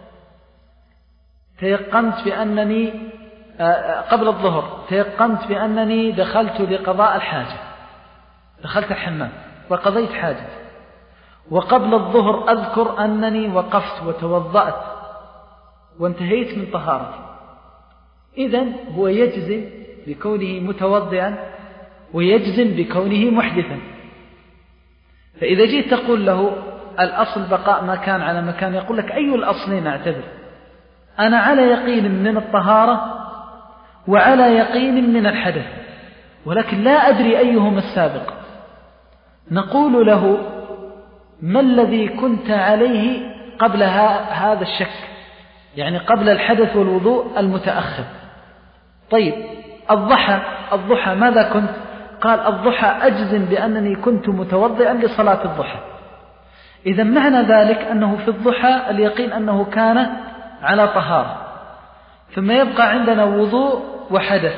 تيقنت بأنني قبل الظهر تيقنت بأنني دخلت لقضاء الحاجة، دخلت الحمام وقضيت حاجة، وقبل الظهر أذكر أنني وقفت وتوضأت وانتهيت من طهارتي. إذن هو يجزم بكونه متوضئا ويجزم بكونه محدثا. فإذا جيت تقول له الأصل بقاء ما كان على مكان، يقول لك أي الأصلين أعتبر؟ أنا على يقين من الطهارة وعلى يقين من الحدث ولكن لا أدري أيهما السابق. نقول له ما الذي كنت عليه قبل هذا الشك، يعني قبل الحدث والوضوء المتأخر؟ طيب الضحى الضحى ماذا كنت؟ قال الضحى أجزم بأنني كنت متوضئا لصلاة الضحى. إذا معنى ذلك أنه في الضحى اليقين أنه كان على طهارة، ثم يبقى عندنا وضوء وحدث،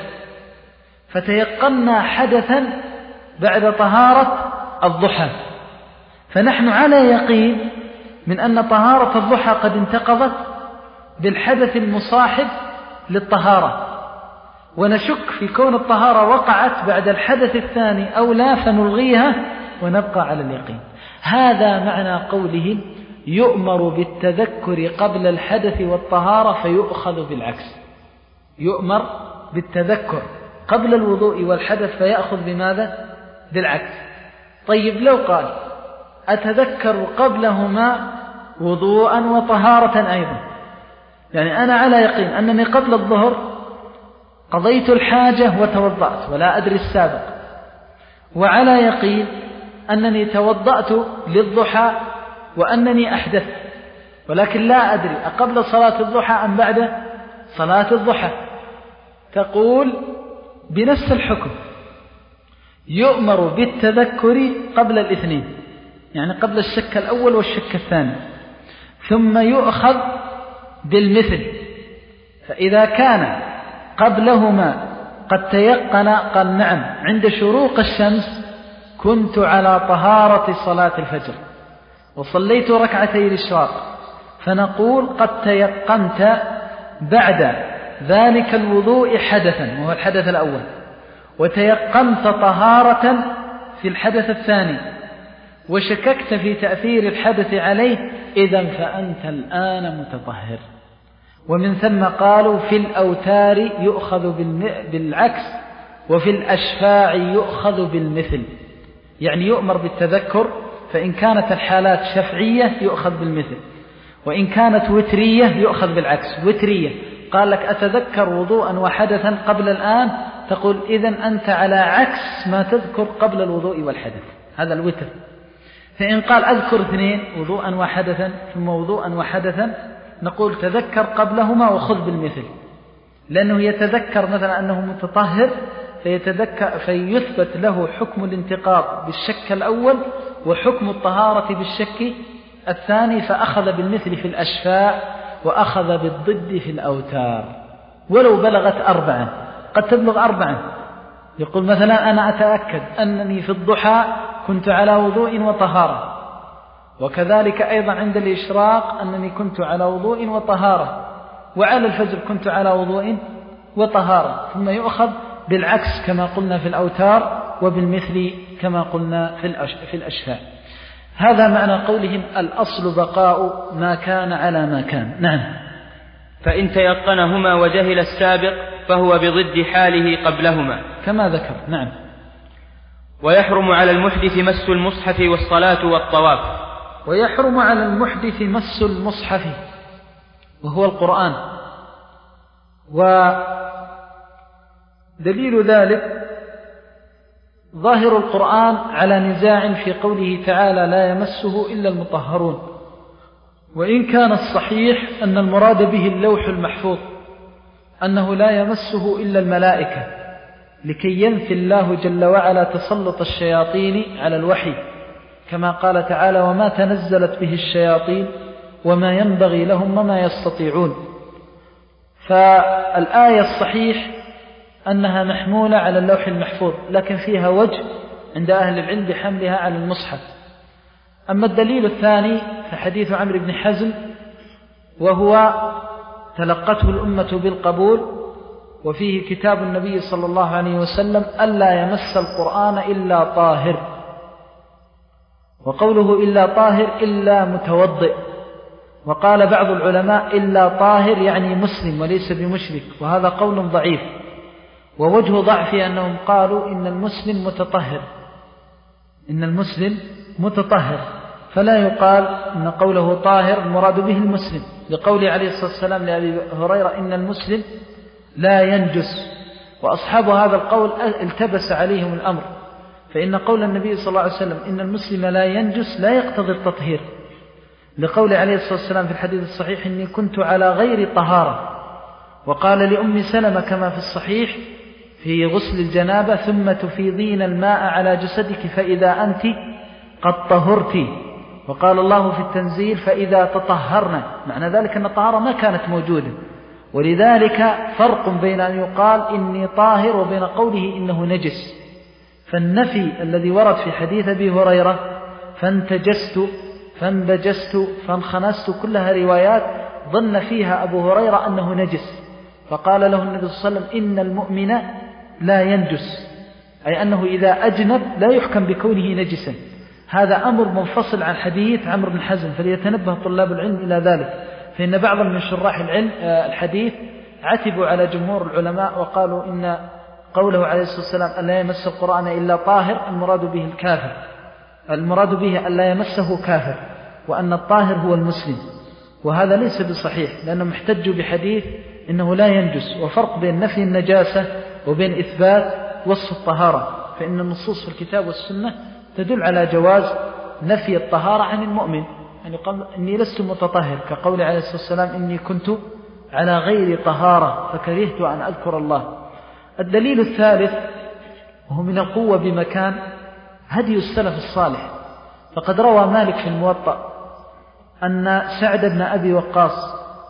فتيقنا حدثا بعد طهارة الضحى، فنحن على يقين من أن طهارة الضحى قد انتقضت بالحدث المصاحب للطهارة، ونشك في كون الطهارة وقعت بعد الحدث الثاني أو لا، فنلغيها ونبقى على اليقين. هذا معنى قوله يؤمر بالتذكر قبل الحدث والطهارة فيؤخذ بالعكس. يؤمر بالتذكر قبل الوضوء والحدث فيأخذ بماذا؟ بالعكس. طيب لو قال أتذكر قبلهما وضوءا وطهارة أيضا، يعني أنا على يقين أنني قبل الظهر قضيت الحاجة وتوضأت ولا أدري السابق، وعلى يقين أنني توضأت للضحى وأنني أحدثت ولكن لا أدري أقبل صلاة الضحى أم بعد صلاة الضحى، تقول بنفس الحكم يؤمر بالتذكر قبل الاثنين، يعني قبل الشك الأول والشك الثاني، ثم يؤخذ بالمثل. فإذا كان قبلهما قد تيقن قال نعم عند شروق الشمس كنت على طهارة صلاة الفجر وصليت ركعتي الإشراق، فنقول قد تيقنت بعد ذلك الوضوء حدثا وهو الحدث الأول، وتيقنت طهارة في الحدث الثاني، وشككت في تأثير الحدث عليه، إذن فأنت الآن متطهر. ومن ثم قالوا في الأوتار يؤخذ بالعكس، وفي الأشفاع يؤخذ بالمثل، يعني يؤمر بالتذكر، فإن كانت الحالات شفعية يؤخذ بالمثل، وإن كانت وترية يؤخذ بالعكس. وترية قال لك أتذكر وضوءا وحدثا قبل الآن، تقول إذن أنت على عكس ما تذكر قبل الوضوء والحدث، هذا الوتر. فإن قال أذكر اثنين وضوءا وحدثا ثم وضوءا وحدثا، نقول تذكر قبلهما وخذ بالمثل، لأنه يتذكر مثلا أنه متطهر فيتذكر فيثبت له حكم الانتقاض بالشك الأول وحكم الطهارة بالشك الثاني، فأخذ بالمثل في الأشفاع وأخذ بالضد في الأوتار. ولو بلغت أربعة، قد تبلغ أربعة، يقول مثلا أنا أتأكد أنني في الضحى كنت على وضوء وطهارة، وكذلك أيضا عند الإشراق أنني كنت على وضوء وطهارة، وعلى الفجر كنت على وضوء وطهارة، ثم يؤخذ بالعكس كما قلنا في الأوتار وبالمثل كما قلنا في الأشفاع. هذا معنى قولهم الأصل بقاء ما كان على ما كان. نعم. فإن تيقنهما وجهل السابق فهو بضد حاله قبلهما كما ذكر. نعم. ويحرم على المحدث مس المصحف والصلاة والطواف. ويحرم على المحدث مس المصحف وهو القرآن، ودليل ذلك ظاهر القرآن على نزاع في قوله تعالى لا يمسه إلا المطهرون، وإن كان الصحيح أن المراد به اللوح المحفوظ، أنه لا يمسه إلا الملائكة، لكي ينفي الله جل وعلا تسلط الشياطين على الوحي، كما قال تعالى وما تنزلت به الشياطين وما ينبغي لهم وما يستطيعون. فالآية الصحيح أنها محمولة على اللوح المحفوظ، لكن فيها وجه عند أهل العلم بحملها على المصحف. أما الدليل الثاني فحديث عمرو بن حزم، وهو تلقته الأمة بالقبول، وفيه كتاب النبي صلى الله عليه وسلم ألا يمس القرآن إلا طاهر، وقوله إلا طاهر إلا متوضئ، وقال بعض العلماء إلا طاهر يعني مسلم وليس بمشرك، وهذا قول ضعيف. ووجه ضعف أنهم قالوا إن المسلم متطهر، إن المسلم متطهر، فلا يقال إن قوله طاهر المراد به المسلم، لقول عليه الصلاة والسلام لأبي هريرة إن المسلم لا ينجس. وأصحاب هذا القول التبس عليهم الأمر، فإن قول النبي صلى الله عليه وسلم إن المسلم لا ينجس لا يقتضي التطهير، لقول عليه الصلاة والسلام في الحديث الصحيح إني كنت على غير طهارة. وقال لأم سلمة كما في الصحيح في غسل الجنابة ثم تفيضين الماء على جسدك فإذا أنت قد طهرت. وقال الله في التنزيل فإذا تطهرنا، معنى ذلك أن الطهارة ما كانت موجودة، ولذلك فرق بين أن يقال إني طاهر وبين قوله إنه نجس. فالنفي الذي ورد في حديث أبي هريرة فانتجست فانبجست فانخنست كلها روايات ظن فيها أبو هريرة أنه نجس، فقال له النبي صلى الله عليه وسلم إن المؤمن لا ينجس، أي أنه إذا أجنب لا يحكم بكونه نجسا. هذا أمر منفصل عن حديث عمرو بن حزم، فليتنبه طلاب العلم إلى ذلك، فإن بعض من شراح العلم الحديث عتبوا على جمهور العلماء وقالوا إن قوله عليه الصلاة والسلام أن لا يمس القرآن إلا طاهر المراد به الكافر، المراد به أن لا يمسه كافر، وأن الطاهر هو المسلم، وهذا ليس بصحيح، لأنهم احتجوا بحديث إنه لا ينجس، وفرق بين نفي النجاسة وبين إثبات وصف الطهارة، فإن النصوص في الكتاب والسنة تدل على جواز نفي الطهارة عن المؤمن، يعني قال إني لست متطهر، كقول عليه الصلاة والسلام إني كنت على غير طهارة فكرهت أن أذكر الله. الدليل الثالث وهو من القوة بمكان هدي السلف الصالح، فقد روى مالك في الموطأ أن سعد بن أبي وقاص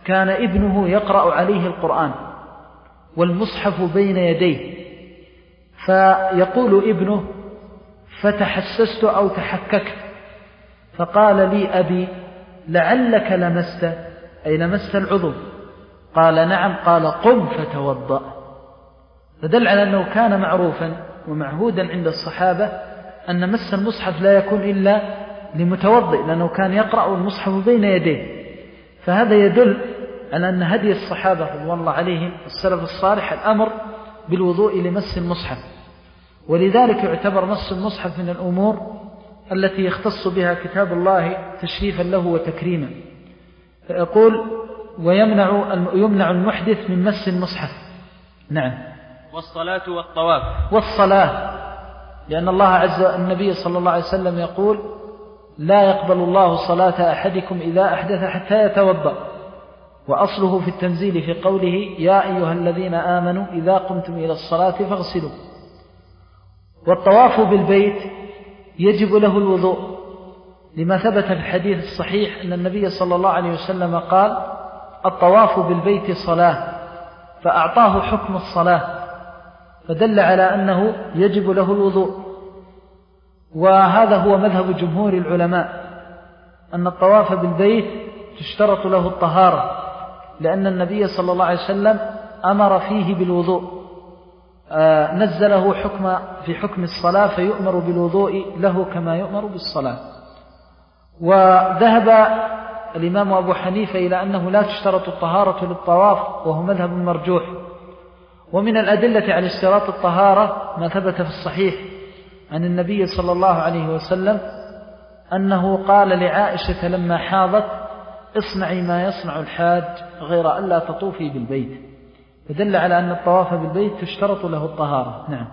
كان ابنه يقرأ عليه القرآن والمصحف بين يديه، فيقول ابنه: فتحسست أو تحككت، فقال لي أبي: لعلك لمست، أي لمست العضو. قال: نعم. قال: قم فتوضأ. فدل على أنه كان معروفا ومعهودا عند الصحابة أن مس المصحف لا يكون إلا لمتوضئ، لأنه كان يقرأ المصحف بين يديه. فهذا يدل على أن هدي الصحابة رضوان الله عليهم السلف الصالح الأمر بالوضوء لمس المصحف، ولذلك يعتبر مس المصحف من الأمور التي يختص بها كتاب الله تشريفا له وتكريما. فيقول: ويمنع يمنع المحدث من مس المصحف. نعم. والصلاة والطواف. والصلاة، لأن الله عز وجل النبي صلى الله عليه وسلم يقول: لا يقبل الله صلاة أحدكم إذا أحدث حتى يتوضأ. وأصله في التنزيل في قوله: يا أيها الذين آمنوا إذا قمتم إلى الصلاة فاغسلوا. والطواف بالبيت يجب له الوضوء، لما ثبت في الحديث الصحيح أن النبي صلى الله عليه وسلم قال: الطواف بالبيت صلاة، فأعطاه حكم الصلاة، فدل على أنه يجب له الوضوء. وهذا هو مذهب جمهور العلماء، أن الطواف بالبيت تشترط له الطهارة، لأن النبي صلى الله عليه وسلم أمر فيه بالوضوء، آه نزله حكم في حكم الصلاة، فيؤمر بالوضوء له كما يؤمر بالصلاة. وذهب الإمام أبو حنيفة إلى أنه لا تشترط الطهارة للطواف، وهو مذهب مرجوح. ومن الأدلة على اشتراط الطهارة ما ثبت في الصحيح عن النبي صلى الله عليه وسلم أنه قال لعائشة لما حاضت: اصنعي ما يصنع الحاج غير ألا تطوفي بالبيت. فدل على أن الطواف بالبيت تشترط له الطهارة. نعم.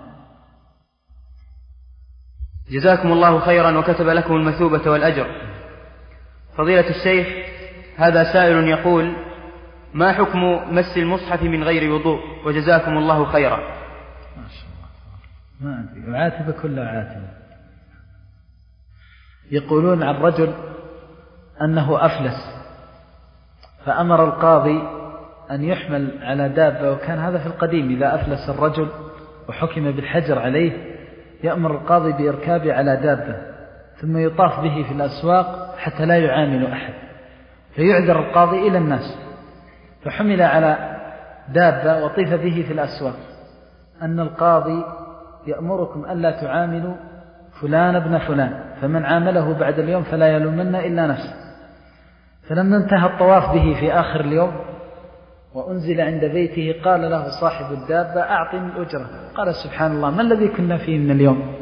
جزاكم الله خيرا وكتب لكم المثوبة والأجر. فضيلة الشيخ، هذا سائل يقول: ما حكم مس المصحف من غير وضوء؟ وجزاكم الله خيرا. ما شاء الله. ما أدري، عاتبة كلها عاتبة. يقولون عن رجل أنه أفلس، فأمر القاضي أن يحمل على دابة، وكان هذا في القديم، إذا أفلس الرجل وحكم بالحجر عليه يأمر القاضي بإركابه على دابة ثم يطاف به في الأسواق حتى لا يعامل أحد، فيعذر القاضي إلى الناس. فحمل على دابة وطيف به في الأسواق، أن القاضي يأمركم ألا تعاملوا فلان ابن فلان، فمن عامله بعد اليوم فلا يلومن إلا نفسه. فلما انتهى الطواف به في آخر اليوم وأنزل عند بيته قال له صاحب الدابة: أعطني الأجرة. قال: سبحان الله، ما الذي كنا فيه من اليوم؟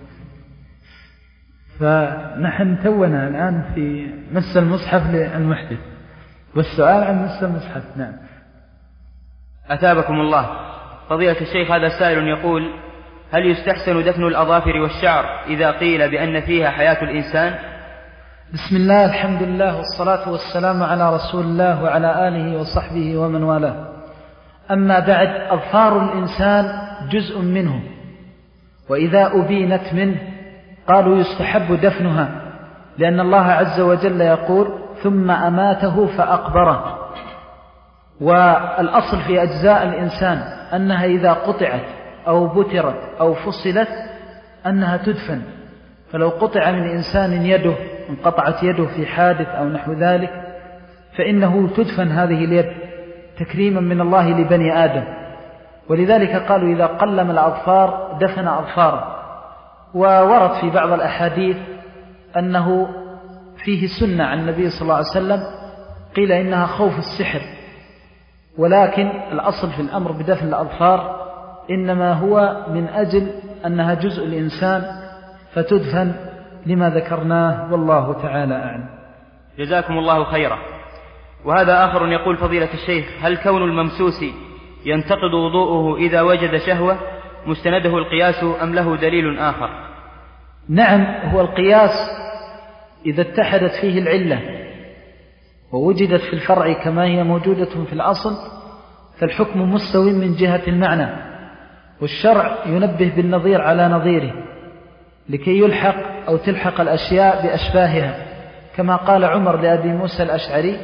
فنحن تونا الآن في مس المصحف للمحدث، والسؤال عن مس المصحف. نعم. أثابكم الله. فضيلة الشيخ، هذا سائل يقول: هل يستحسن دفن الأظافر والشعر إذا قيل بأن فيها حياة الإنسان؟ بسم الله، الحمد لله، والصلاة والسلام على رسول الله وعلى آله وصحبه ومن والاه. أما بعد، أظفار الإنسان جزء منه، وإذا أبينت منه قالوا يستحب دفنها، لأن الله عز وجل يقول: ثم أماته فأقبره. والأصل في أجزاء الإنسان أنها إذا قطعت أو بترت أو فصلت أنها تدفن. فلو قطع من إنسان يده، انقطعت يده في حادث أو نحو ذلك، فإنه تدفن هذه اليد تكريما من الله لبني آدم. ولذلك قالوا إذا قلم الأظفار دفن أظفاره. وورد في بعض الأحاديث أنه فيه سنة عن النبي صلى الله عليه وسلم، قيل إنها خوف السحر، ولكن الأصل في الأمر بدفن الأظفار إنما هو من أجل أنها جزء الإنسان فتدفن لما ذكرناه، والله تعالى أعلم. جزاكم الله خيرا. وهذا آخر يقول: فضيلة الشيخ، هل كون الممسوس ينتقض وضوءه إذا وجد شهوة مستنده القياس أم له دليل آخر؟ نعم، هو القياس إذا اتحدت فيه العلة ووجدت في الفرع كما هي موجودة في الأصل فالحكم مستوي من جهة المعنى، والشرع ينبه بالنظير على نظيره لكي يلحق أو تلحق الأشياء بأشباهها، كما قال عمر لأبي موسى الأشعري: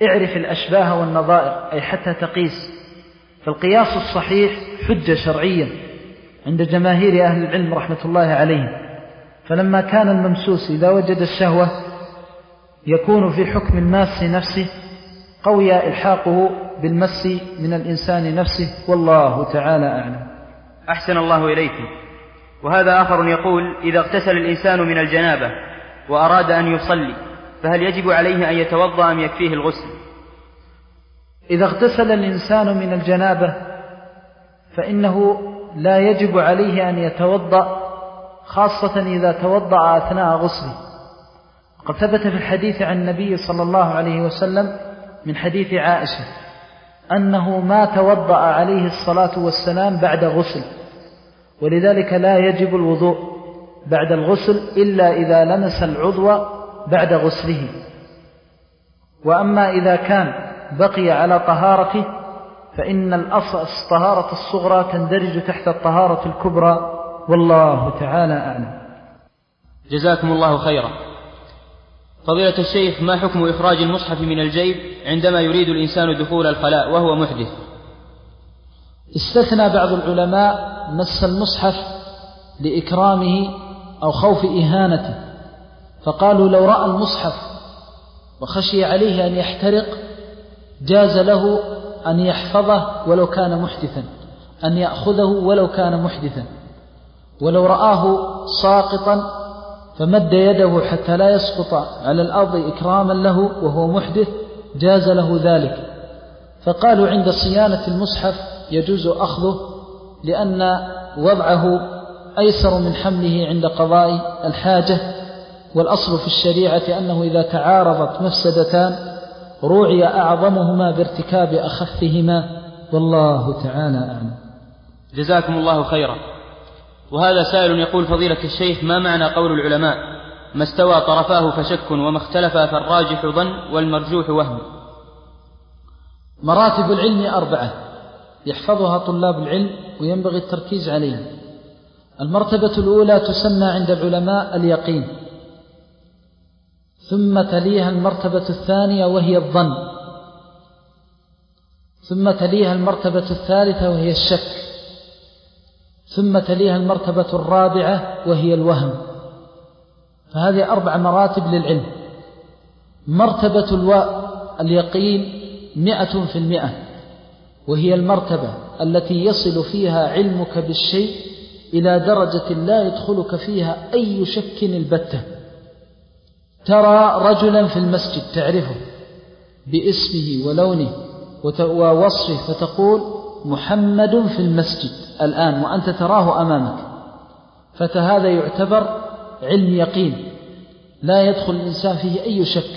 اعرف الأشباه والنظائر، أي حتى تقيس. فالقياس الصحيح حجة شرعية عند جماهير أهل العلم رحمة الله عليهم. فلما كان الممسوس إذا وجد الشهوة يكون في حكم الماس نفسه، قوي إلحاقه بالمس من الإنسان نفسه، والله تعالى أعلم. أحسن الله إليكم. وهذا آخر يقول: إذا اغتسل الإنسان من الجنابة وأراد أن يصلي فهل يجب عليه أن يتوضأ أم يكفيه الغسل؟ إذا اغتسل الإنسان من الجنابة فإنه لا يجب عليه أن يتوضأ، خاصة إذا توضأ أثناء غسله. قد ثبت في الحديث عن النبي صلى الله عليه وسلم من حديث عائشة أنه ما توضأ عليه الصلاة والسلام بعد غسل، ولذلك لا يجب الوضوء بعد الغسل إلا إذا لمس العضو بعد غسله. وأما إذا كان بقي على طهارته فإن الطهارة الصغرى تندرج تحت الطهارة الكبرى، والله تعالى أعلم. جزاكم الله خيرا. فضيلة الشيخ، ما حكم إخراج المصحف من الجيب عندما يريد الإنسان دخول الخلاء وهو محدث؟ استثنى بعض العلماء مس المصحف لإكرامه أو خوف إهانته، فقالوا لو رأى المصحف وخشي عليه أن يحترق جاز له أن يحفظه ولو كان محدثا، أن يأخذه ولو كان محدثا. ولو رآه ساقطا فمد يده حتى لا يسقط على الأرض إكراما له وهو محدث جاز له ذلك. فقالوا عند صيانة المصحف يجوز أخذه، لأن وضعه أيسر من حمله عند قضاء الحاجة. والأصل في الشريعة أنه إذا تعارضت مفسدتان روعي أعظمهما بارتكاب أخفهما، والله تعالى أعلم. جزاكم الله خيرا. وهذا سائل يقول: فضيلة الشيخ، ما معنى قول العلماء ما استوى طرفاه فشك وما اختلف فالراجح ظن والمرجوح وهم؟ مراتب العلم أربعة يحفظها طلاب العلم وينبغي التركيز عليها. المرتبة الأولى تسمى عند العلماء اليقين، ثم تليها المرتبة الثانية وهي الظن، ثم تليها المرتبة الثالثة وهي الشك، ثم تليها المرتبة الرابعة وهي الوهم. فهذه أربع مراتب للعلم. مرتبة الو... اليقين مئة في المئة، وهي المرتبة التي يصل فيها علمك بالشيء إلى درجة لا يدخلك فيها أي شك البتة. ترى رجلا في المسجد تعرفه باسمه ولونه ووصفه فتقول محمد في المسجد الآن وأنت تراه أمامك، فهذا يعتبر علم يقين لا يدخل الإنسان فيه أي شك.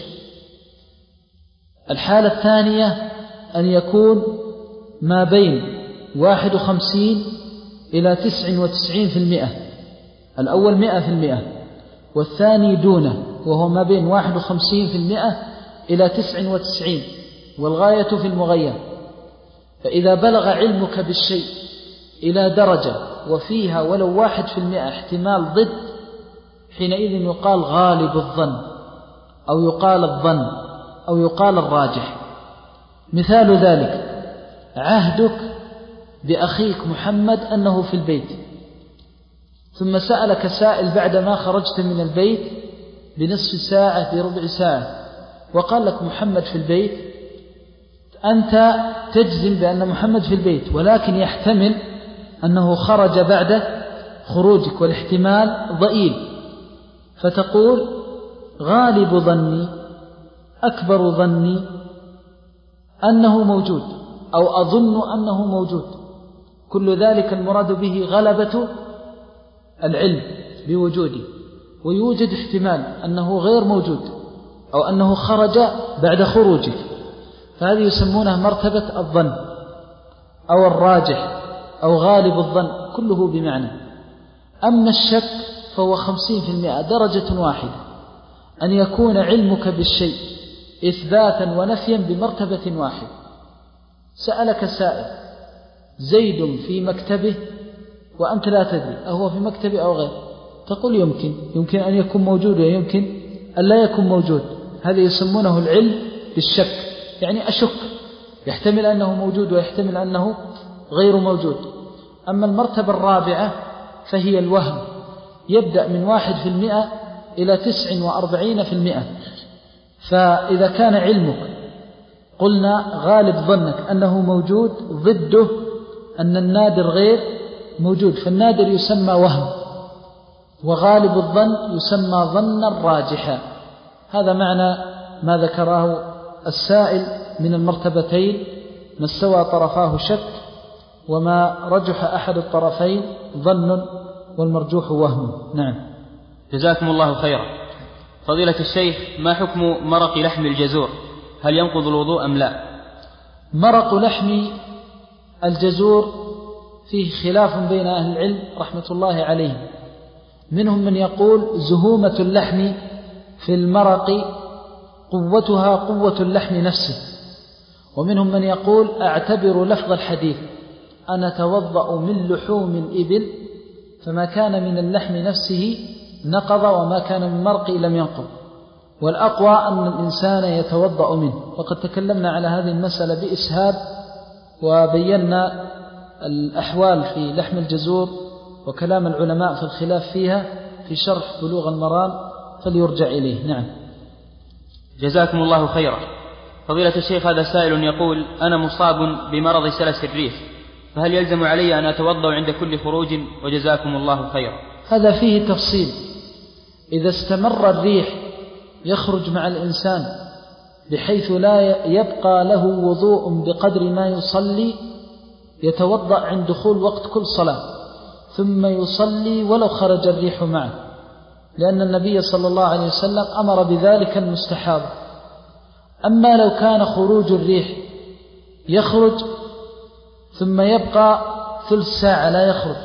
الحالة الثانية أن يكون ما بين واحد وخمسين إلى تسع وتسعين في المئة، الأول مئة في المئة والثاني دونه وهو ما بين واحد وخمسين في المئة إلى تسع وتسعين، والغاية في المغير. فإذا بلغ علمك بالشيء إلى درجة وفيها ولو واحد في المئة احتمال ضد، حينئذ يقال غالب الظن أو يقال الظن أو يقال الراجح. مثال ذلك عهدك بأخيك محمد أنه في البيت، ثم سألك سائل بعدما خرجت من البيت بنصف ساعة بربع ساعة وقال لك محمد في البيت، أنت تجزم بأن محمد في البيت، ولكن يحتمل أنه خرج بعد خروجك والاحتمال ضئيل، فتقول غالب ظني أكبر ظني أنه موجود أو أظن أنه موجود. كل ذلك المراد به غلبة العلم بوجوده، ويوجد احتمال أنه غير موجود أو أنه خرج بعد خروجك، فهذه يسمونها مرتبة الظن أو الراجح أو غالب الظن، كله بمعنى. أما الشك فهو خمسين في المئة، درجة واحدة، أن يكون علمك بالشيء إثباتا ونفيا بمرتبة واحدة. سألك سائل زيد في مكتبه وأنت لا تدري أهو في مكتبه أو غير، تقول يمكن يمكن أن يكون موجود ويمكن أن لا يكون موجود. هذا يسمونه العلم بالشك، يعني أشك، يحتمل أنه موجود ويحتمل أنه غير موجود. أما المرتبة الرابعة فهي الوهم، يبدأ من واحد في المئة إلى تسع وأربعين في المئة. فإذا كان علمك قلنا غالب ظنك أنه موجود، ضده أن النادر غير موجود، فالنادر يسمى وهم، وغالب الظن يسمى ظنا راجحا. هذا معنى ما ذكره السائل من المرتبتين: ما استوى طرفاه شك، وما رجح أحد الطرفين ظن، والمرجوح وهم. نعم. جزاكم الله خيرا. فضيلة الشيخ، ما حكم مرق لحم الجزور؟ هل ينقض الوضوء أم لا؟ مرق لحم الجزور فيه خلاف بين أهل العلم رحمة الله عليهم. منهم من يقول زهومة اللحم في المرق قوتها قوة اللحم نفسه، ومنهم من يقول أعتبر لفظ الحديث: أنا توضأ من لحوم الإبل، فما كان من اللحم نفسه نقض، وما كان من مرق لم ينقض. والأقوى أن الإنسان يتوضأ منه. وقد تكلمنا على هذه المسألة بإسهاب، وبينا الأحوال في لحم الجزور وكلام العلماء في الخلاف فيها في شرح بلوغ المرام، فليرجع إليه. نعم. جزاكم الله خيرا. فضيلة الشيخ، هذا سائل يقول: أنا مصاب بمرض سلس الريح، فهل يلزم علي أن أتوضأ عند كل خروج؟ وجزاكم الله خيرا. هذا فيه تفصيل. إذا استمر الريح يخرج مع الإنسان بحيث لا يبقى له وضوء بقدر ما يصلي، يتوضأ عند دخول وقت كل صلاة ثم يصلي ولو خرج الريح معه، لأن النبي صلى الله عليه وسلم أمر بذلك المستحاض. أما لو كان خروج الريح يخرج ثم يبقى ثلث ساعة لا يخرج،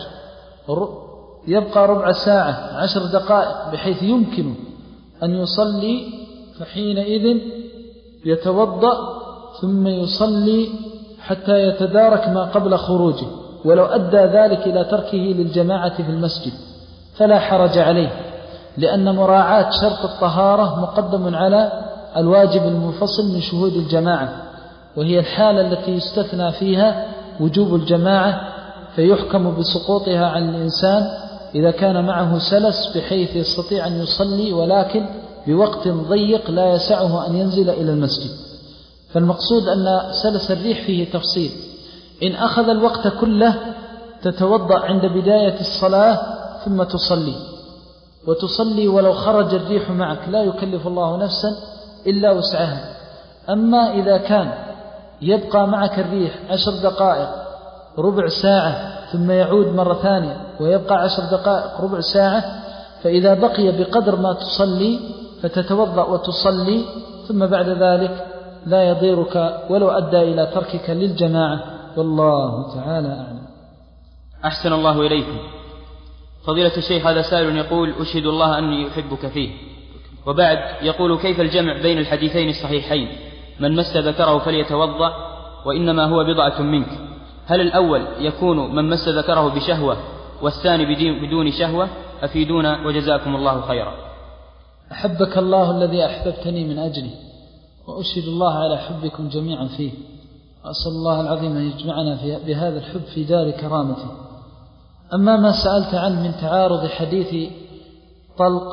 يبقى ربع ساعة، عشر دقائق، بحيث يمكن أن يصلي، فحينئذ يتوضأ ثم يصلي حتى يتدارك ما قبل خروجه، ولو أدى ذلك إلى تركه للجماعة في المسجد فلا حرج عليه، لأن مراعاة شرط الطهارة مقدم على الواجب المنفصل من شهود الجماعة، وهي الحالة التي يستثنى فيها وجوب الجماعة، فيحكم بسقوطها عن الإنسان إذا كان معه سلس بحيث يستطيع أن يصلي ولكن بوقت ضيق لا يسعه أن ينزل إلى المسجد. فالمقصود أن سلس الريح فيه تفصيل. إن أخذ الوقت كله تتوضأ عند بداية الصلاة ثم تصلي، وتصلي ولو خرج الريح معك، لا يكلف الله نفسا إلا وسعها. أما إذا كان يبقى معك الريح عشر دقائق، ربع ساعة، ثم يعود مرة ثانية ويبقى عشر دقائق، ربع ساعة، فإذا بقي بقدر ما تصلي فتتوضأ وتصلي، ثم بعد ذلك لا يضيرك ولو أدى إلى تركك للجماعة، والله تعالى أعلم. أحسن الله إليكم. فضيلة الشيخ، هذا سائل يقول: أشهد الله أني أحبك فيه. وبعد يقول: كيف الجمع بين الحديثين الصحيحين: من مس ذكره فليتوضأ، وإنما هو بضعة منك؟ هل الأول يكون من مس ذكره بشهوة، والثاني بدون شهوة؟ أفيدونا وجزاكم الله خيرا. أحبك الله الذي أحببتني من أجله، وأشهد الله على حبكم جميعا فيه، وأسأل الله العظيم أن يجمعنا بهذا الحب في دار كرامته. أما ما سألت عنه من تعارض حديث طلق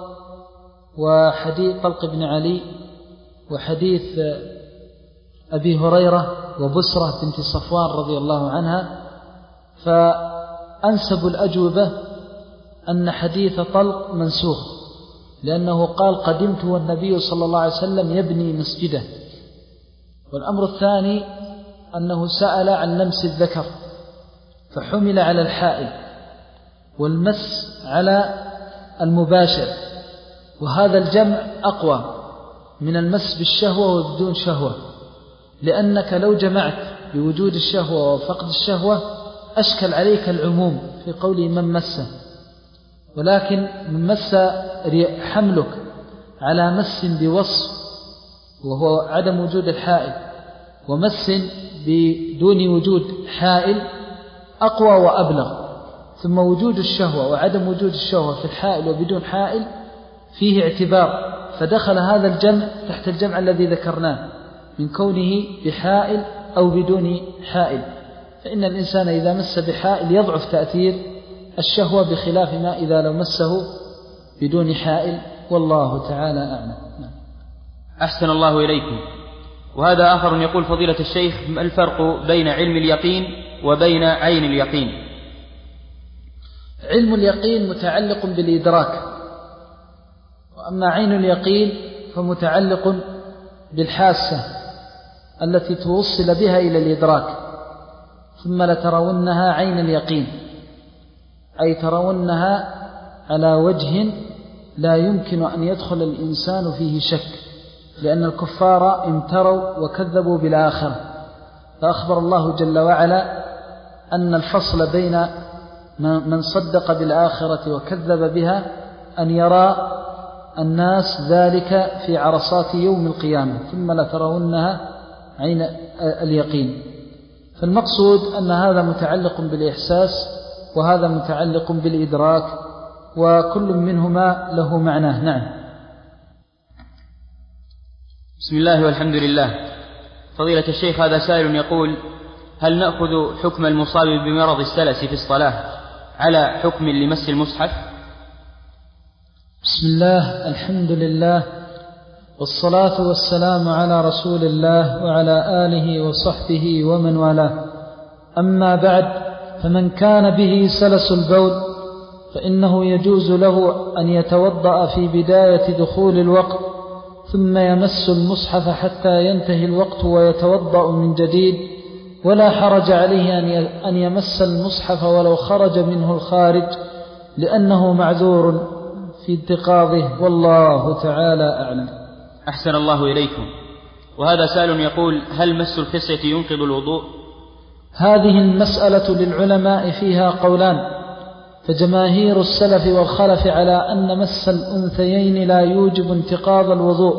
وحديث طلق بن علي وحديث أبي هريرة وبسرة بنت صفوان رضي الله عنها، فأنسب الأجوبة أن حديث طلق منسوخ، لأنه قال: قدمت والنبي صلى الله عليه وسلم يبني مسجده. والأمر الثاني أنه سأل عن لمس الذكر فحمل على الحائل، والمس على المباشر، وهذا الجمع أقوى من المس بالشهوة وبدون شهوة، لأنك لو جمعت بوجود الشهوة وفقد الشهوة أشكل عليك العموم في قوله من مسه، ولكن من مس حملك على مس بوصف وهو عدم وجود الحائل، ومس بدون وجود حائل أقوى وأبلغ. ثم وجود الشهوة وعدم وجود الشهوة في الحائل وبدون حائل فيه اعتبار، فدخل هذا الجمع تحت الجمع الذي ذكرناه، من كونه بحائل أو بدون حائل، فإن الإنسان إذا مس بحائل يضعف تأثير الشهوة بخلاف ما إذا لو مسه بدون حائل، والله تعالى أعلم. أحسن الله إليكم. وهذا آخر يقول فضيلة الشيخ: ما الفرق بين علم اليقين وبين عين اليقين؟ علم اليقين متعلق بالإدراك، وأما عين اليقين فمتعلق بالحاسة التي توصل بها إلى الإدراك. ثم لترونها عين اليقين، أي ترونها على وجه لا يمكن أن يدخل الإنسان فيه شك، لأن الكفار امتروا وكذبوا بالآخرة، فأخبر الله جل وعلا أن الفصل بين من صدق بالآخرة وكذب بها أن يرى الناس ذلك في عرصات يوم القيامة، ثم لترونها عين اليقين. فالمقصود أن هذا متعلق بالإحساس وهذا متعلق بالإدراك، وكل منهما له معناه. نعم. بسم الله والحمد لله. فضيلة الشيخ، هذا سائل يقول: هل نأخذ حكم المصاب بمرض السلس في الصلاة على حكم لمس المصحف؟ بسم الله، الحمد لله، والصلاة والسلام على رسول الله وعلى آله وصحبه ومن والاه. أما بعد، فمن كان به سلس البول فإنه يجوز له أن يتوضأ في بداية دخول الوقت، ثم يمس المصحف حتى ينتهي الوقت ويتوضأ من جديد، ولا حرج عليه أن يمس المصحف ولو خرج منه الخارج، لأنه معذور في انتقاضه، والله تعالى أعلم. أحسن الله إليكم. وهذا سائل يقول: هل مس الخصية ينقض الوضوء؟ هذه المسألة للعلماء فيها قولان، فجماهير السلف والخلف على أن مس الأنثيين لا يوجب انتقاض الوضوء،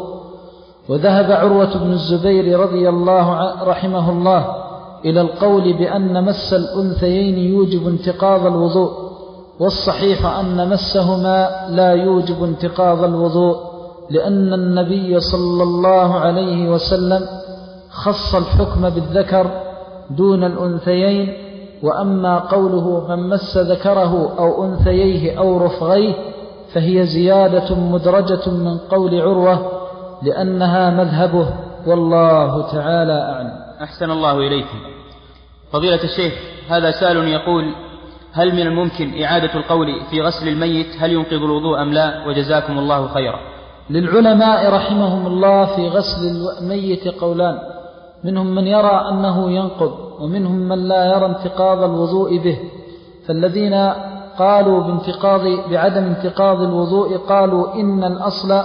وذهب عروة بن الزبير رضي الله رحمه الله إلى القول بأن مس الأنثيين يوجب انتقاض الوضوء، والصحيح أن مسهما لا يوجب انتقاض الوضوء، لأن النبي صلى الله عليه وسلم خص الحكم بالذكر دون الأنثيين. وأما قوله من مس ذكره أو أنثييه أو رفغيه فهي زيادة مدرجة من قول عروة، لأنها مذهبه، والله تعالى أعلم. أحسن الله إليكم. فضيلة الشيخ، هذا سائل يقول: هل من الممكن إعادة القول في غسل الميت هل ينقض الوضوء أم لا؟ وجزاكم الله خيرا. للعلماء رحمهم الله في غسل الميت قولان، منهم من يرى أنه ينقض، ومنهم من لا يرى انتقاض الوضوء به. فالذين قالوا بانتقاض بعدم انتقاض الوضوء قالوا إن الأصل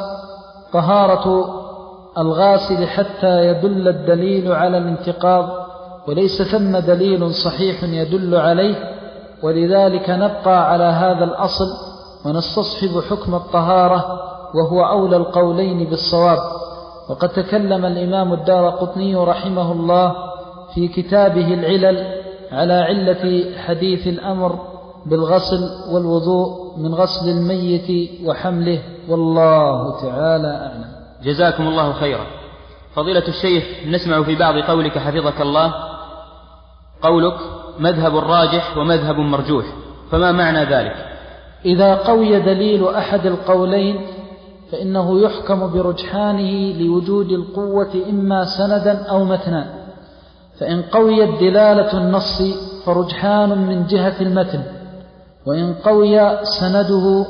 طهارة الغاسل حتى يدل الدليل على الانتقاض، وليس ثم دليل صحيح يدل عليه، ولذلك نبقى على هذا الأصل ونستصحب حكم الطهارة، وهو أولى القولين بالصواب. وقد تكلم الإمام الدارقطني رحمه الله في كتابه العلل على علة حديث الأمر بالغسل والوضوء من غسل الميت وحمله، والله تعالى أعلم. جزاكم الله خيرا. فضيلة الشيخ، نسمع في بعض قولك حفظك الله قولك مذهب راجح ومذهب مرجوح، فما معنى ذلك؟ إذا قوي دليل أحد القولين فإنه يحكم برجحانه لوجود القوة إما سندا أو متنا، فإن قويت دلالة النص فرجحان من جهة المتن، وإن قوي سنده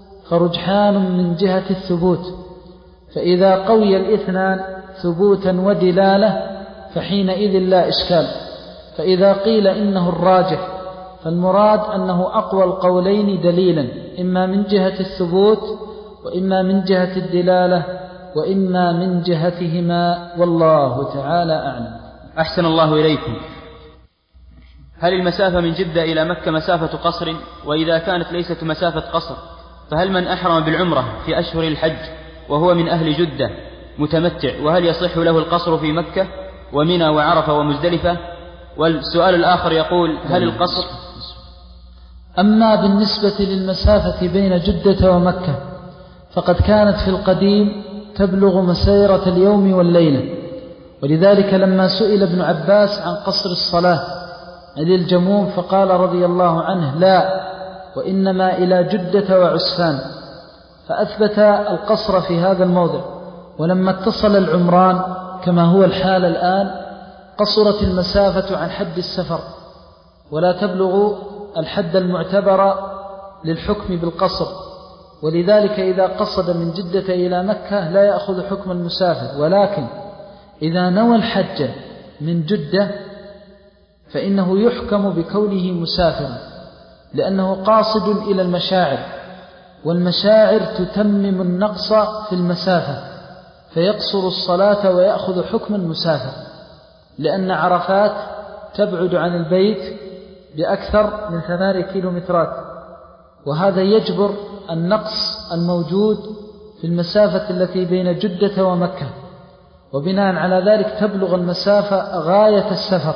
فرجحان من جهة الثبوت. فإذا قوي الاثنان ثبوتا ودلالة فحينئذ لا إشكال. فإذا قيل إنه الراجح فالمراد أنه أقوى القولين دليلا، إما من جهة الثبوت وإما من جهة الدلالة وإما من جهتهما، والله تعالى أعلم. أحسن الله إليكم. هل المسافة من جدة إلى مكة مسافة قصر؟ وإذا كانت ليست مسافة قصر فهل من أحرم بالعمرة في أشهر الحج وهو من أهل جدة متمتع، وهل يصح له القصر في مكة ومنى وعرفة ومزدلفة؟ والسؤال الآخر يقول: هل القصر؟ أما بالنسبة للمسافة بين جدة ومكة فقد كانت في القديم تبلغ مسيرة اليوم والليلة، ولذلك لما سئل ابن عباس عن قصر الصلاة إلى الجموم فقال رضي الله عنه لا، وإنما إلى جدة وعسفان، فأثبت القصر في هذا الموضع. ولما اتصل العمران كما هو الحال الآن قصرت المسافة عن حد السفر، ولا تبلغ الحد المعتبر للحكم بالقصر، ولذلك إذا قصد من جدة إلى مكة لا يأخذ حكم المسافر، ولكن إذا نوى الحج من جدة فإنه يحكم بكونه مسافرا، لأنه قاصد إلى المشاعر، والمشاعر تتمم النقص في المسافة، فيقصر الصلاة ويأخذ حكم المسافر، لأن عرفات تبعد عن البيت بأكثر من ثمانية كيلومترات، وهذا يجبر النقص الموجود في المسافة التي بين جدة ومكة، وبناء على ذلك تبلغ المسافة غاية السفر،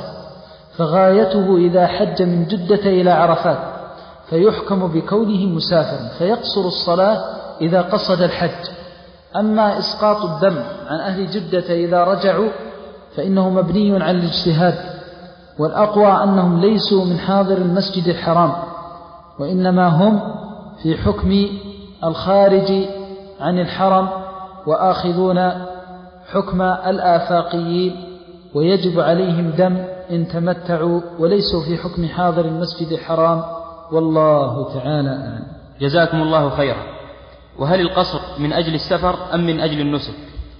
فغايته إذا حج من جدة إلى عرفات فيحكم بكونه مسافرا، فيقصر الصلاة إذا قصد الحج. أما إسقاط الدم عن أهل جدة إذا رجعوا فإنه مبني على الاجتهاد، والأقوى أنهم ليسوا من حاضر المسجد الحرام، وإنما هم في حكم الخارج عن الحرم وآخذون حكم الآفاقيين، ويجب عليهم دم إن تمتعوا، وليسوا في حكم حاضر المسجد الحرام، والله تعالى أعلم. جزاكم الله خيرا. وهل القصر من أجل السفر أم من أجل النسك؟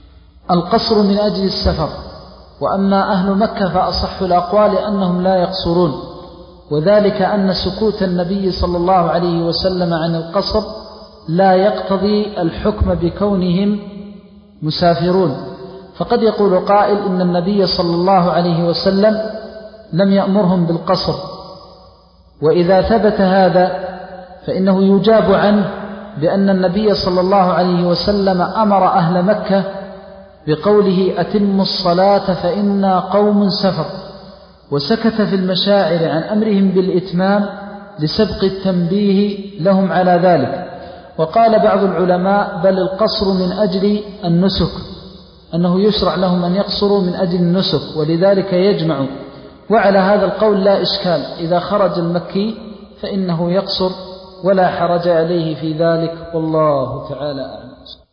القصر من أجل السفر، وأما أهل مكة فأصح الأقوال أنهم لا يقصرون، وذلك أن سكوت النبي صلى الله عليه وسلم عن القصر لا يقتضي الحكم بكونهم مسافرون. فقد يقول قائل إن النبي صلى الله عليه وسلم لم يأمرهم بالقصر، وإذا ثبت هذا فإنه يجاب عنه بأن النبي صلى الله عليه وسلم أمر أهل مكة بقوله أتموا الصلاة فإنا قوم سفر، وسكت في المشاعر عن أمرهم بالإتمام لسبق التنبيه لهم على ذلك. وقال بعض العلماء بل القصر من أجل النسك، أنه يشرع لهم أن يقصروا من أجل النسك، ولذلك يجمع. وعلى هذا القول لا إشكال، إذا خرج المكي فإنه يقصر ولا حرج عليه في ذلك، والله تعالى أعلم.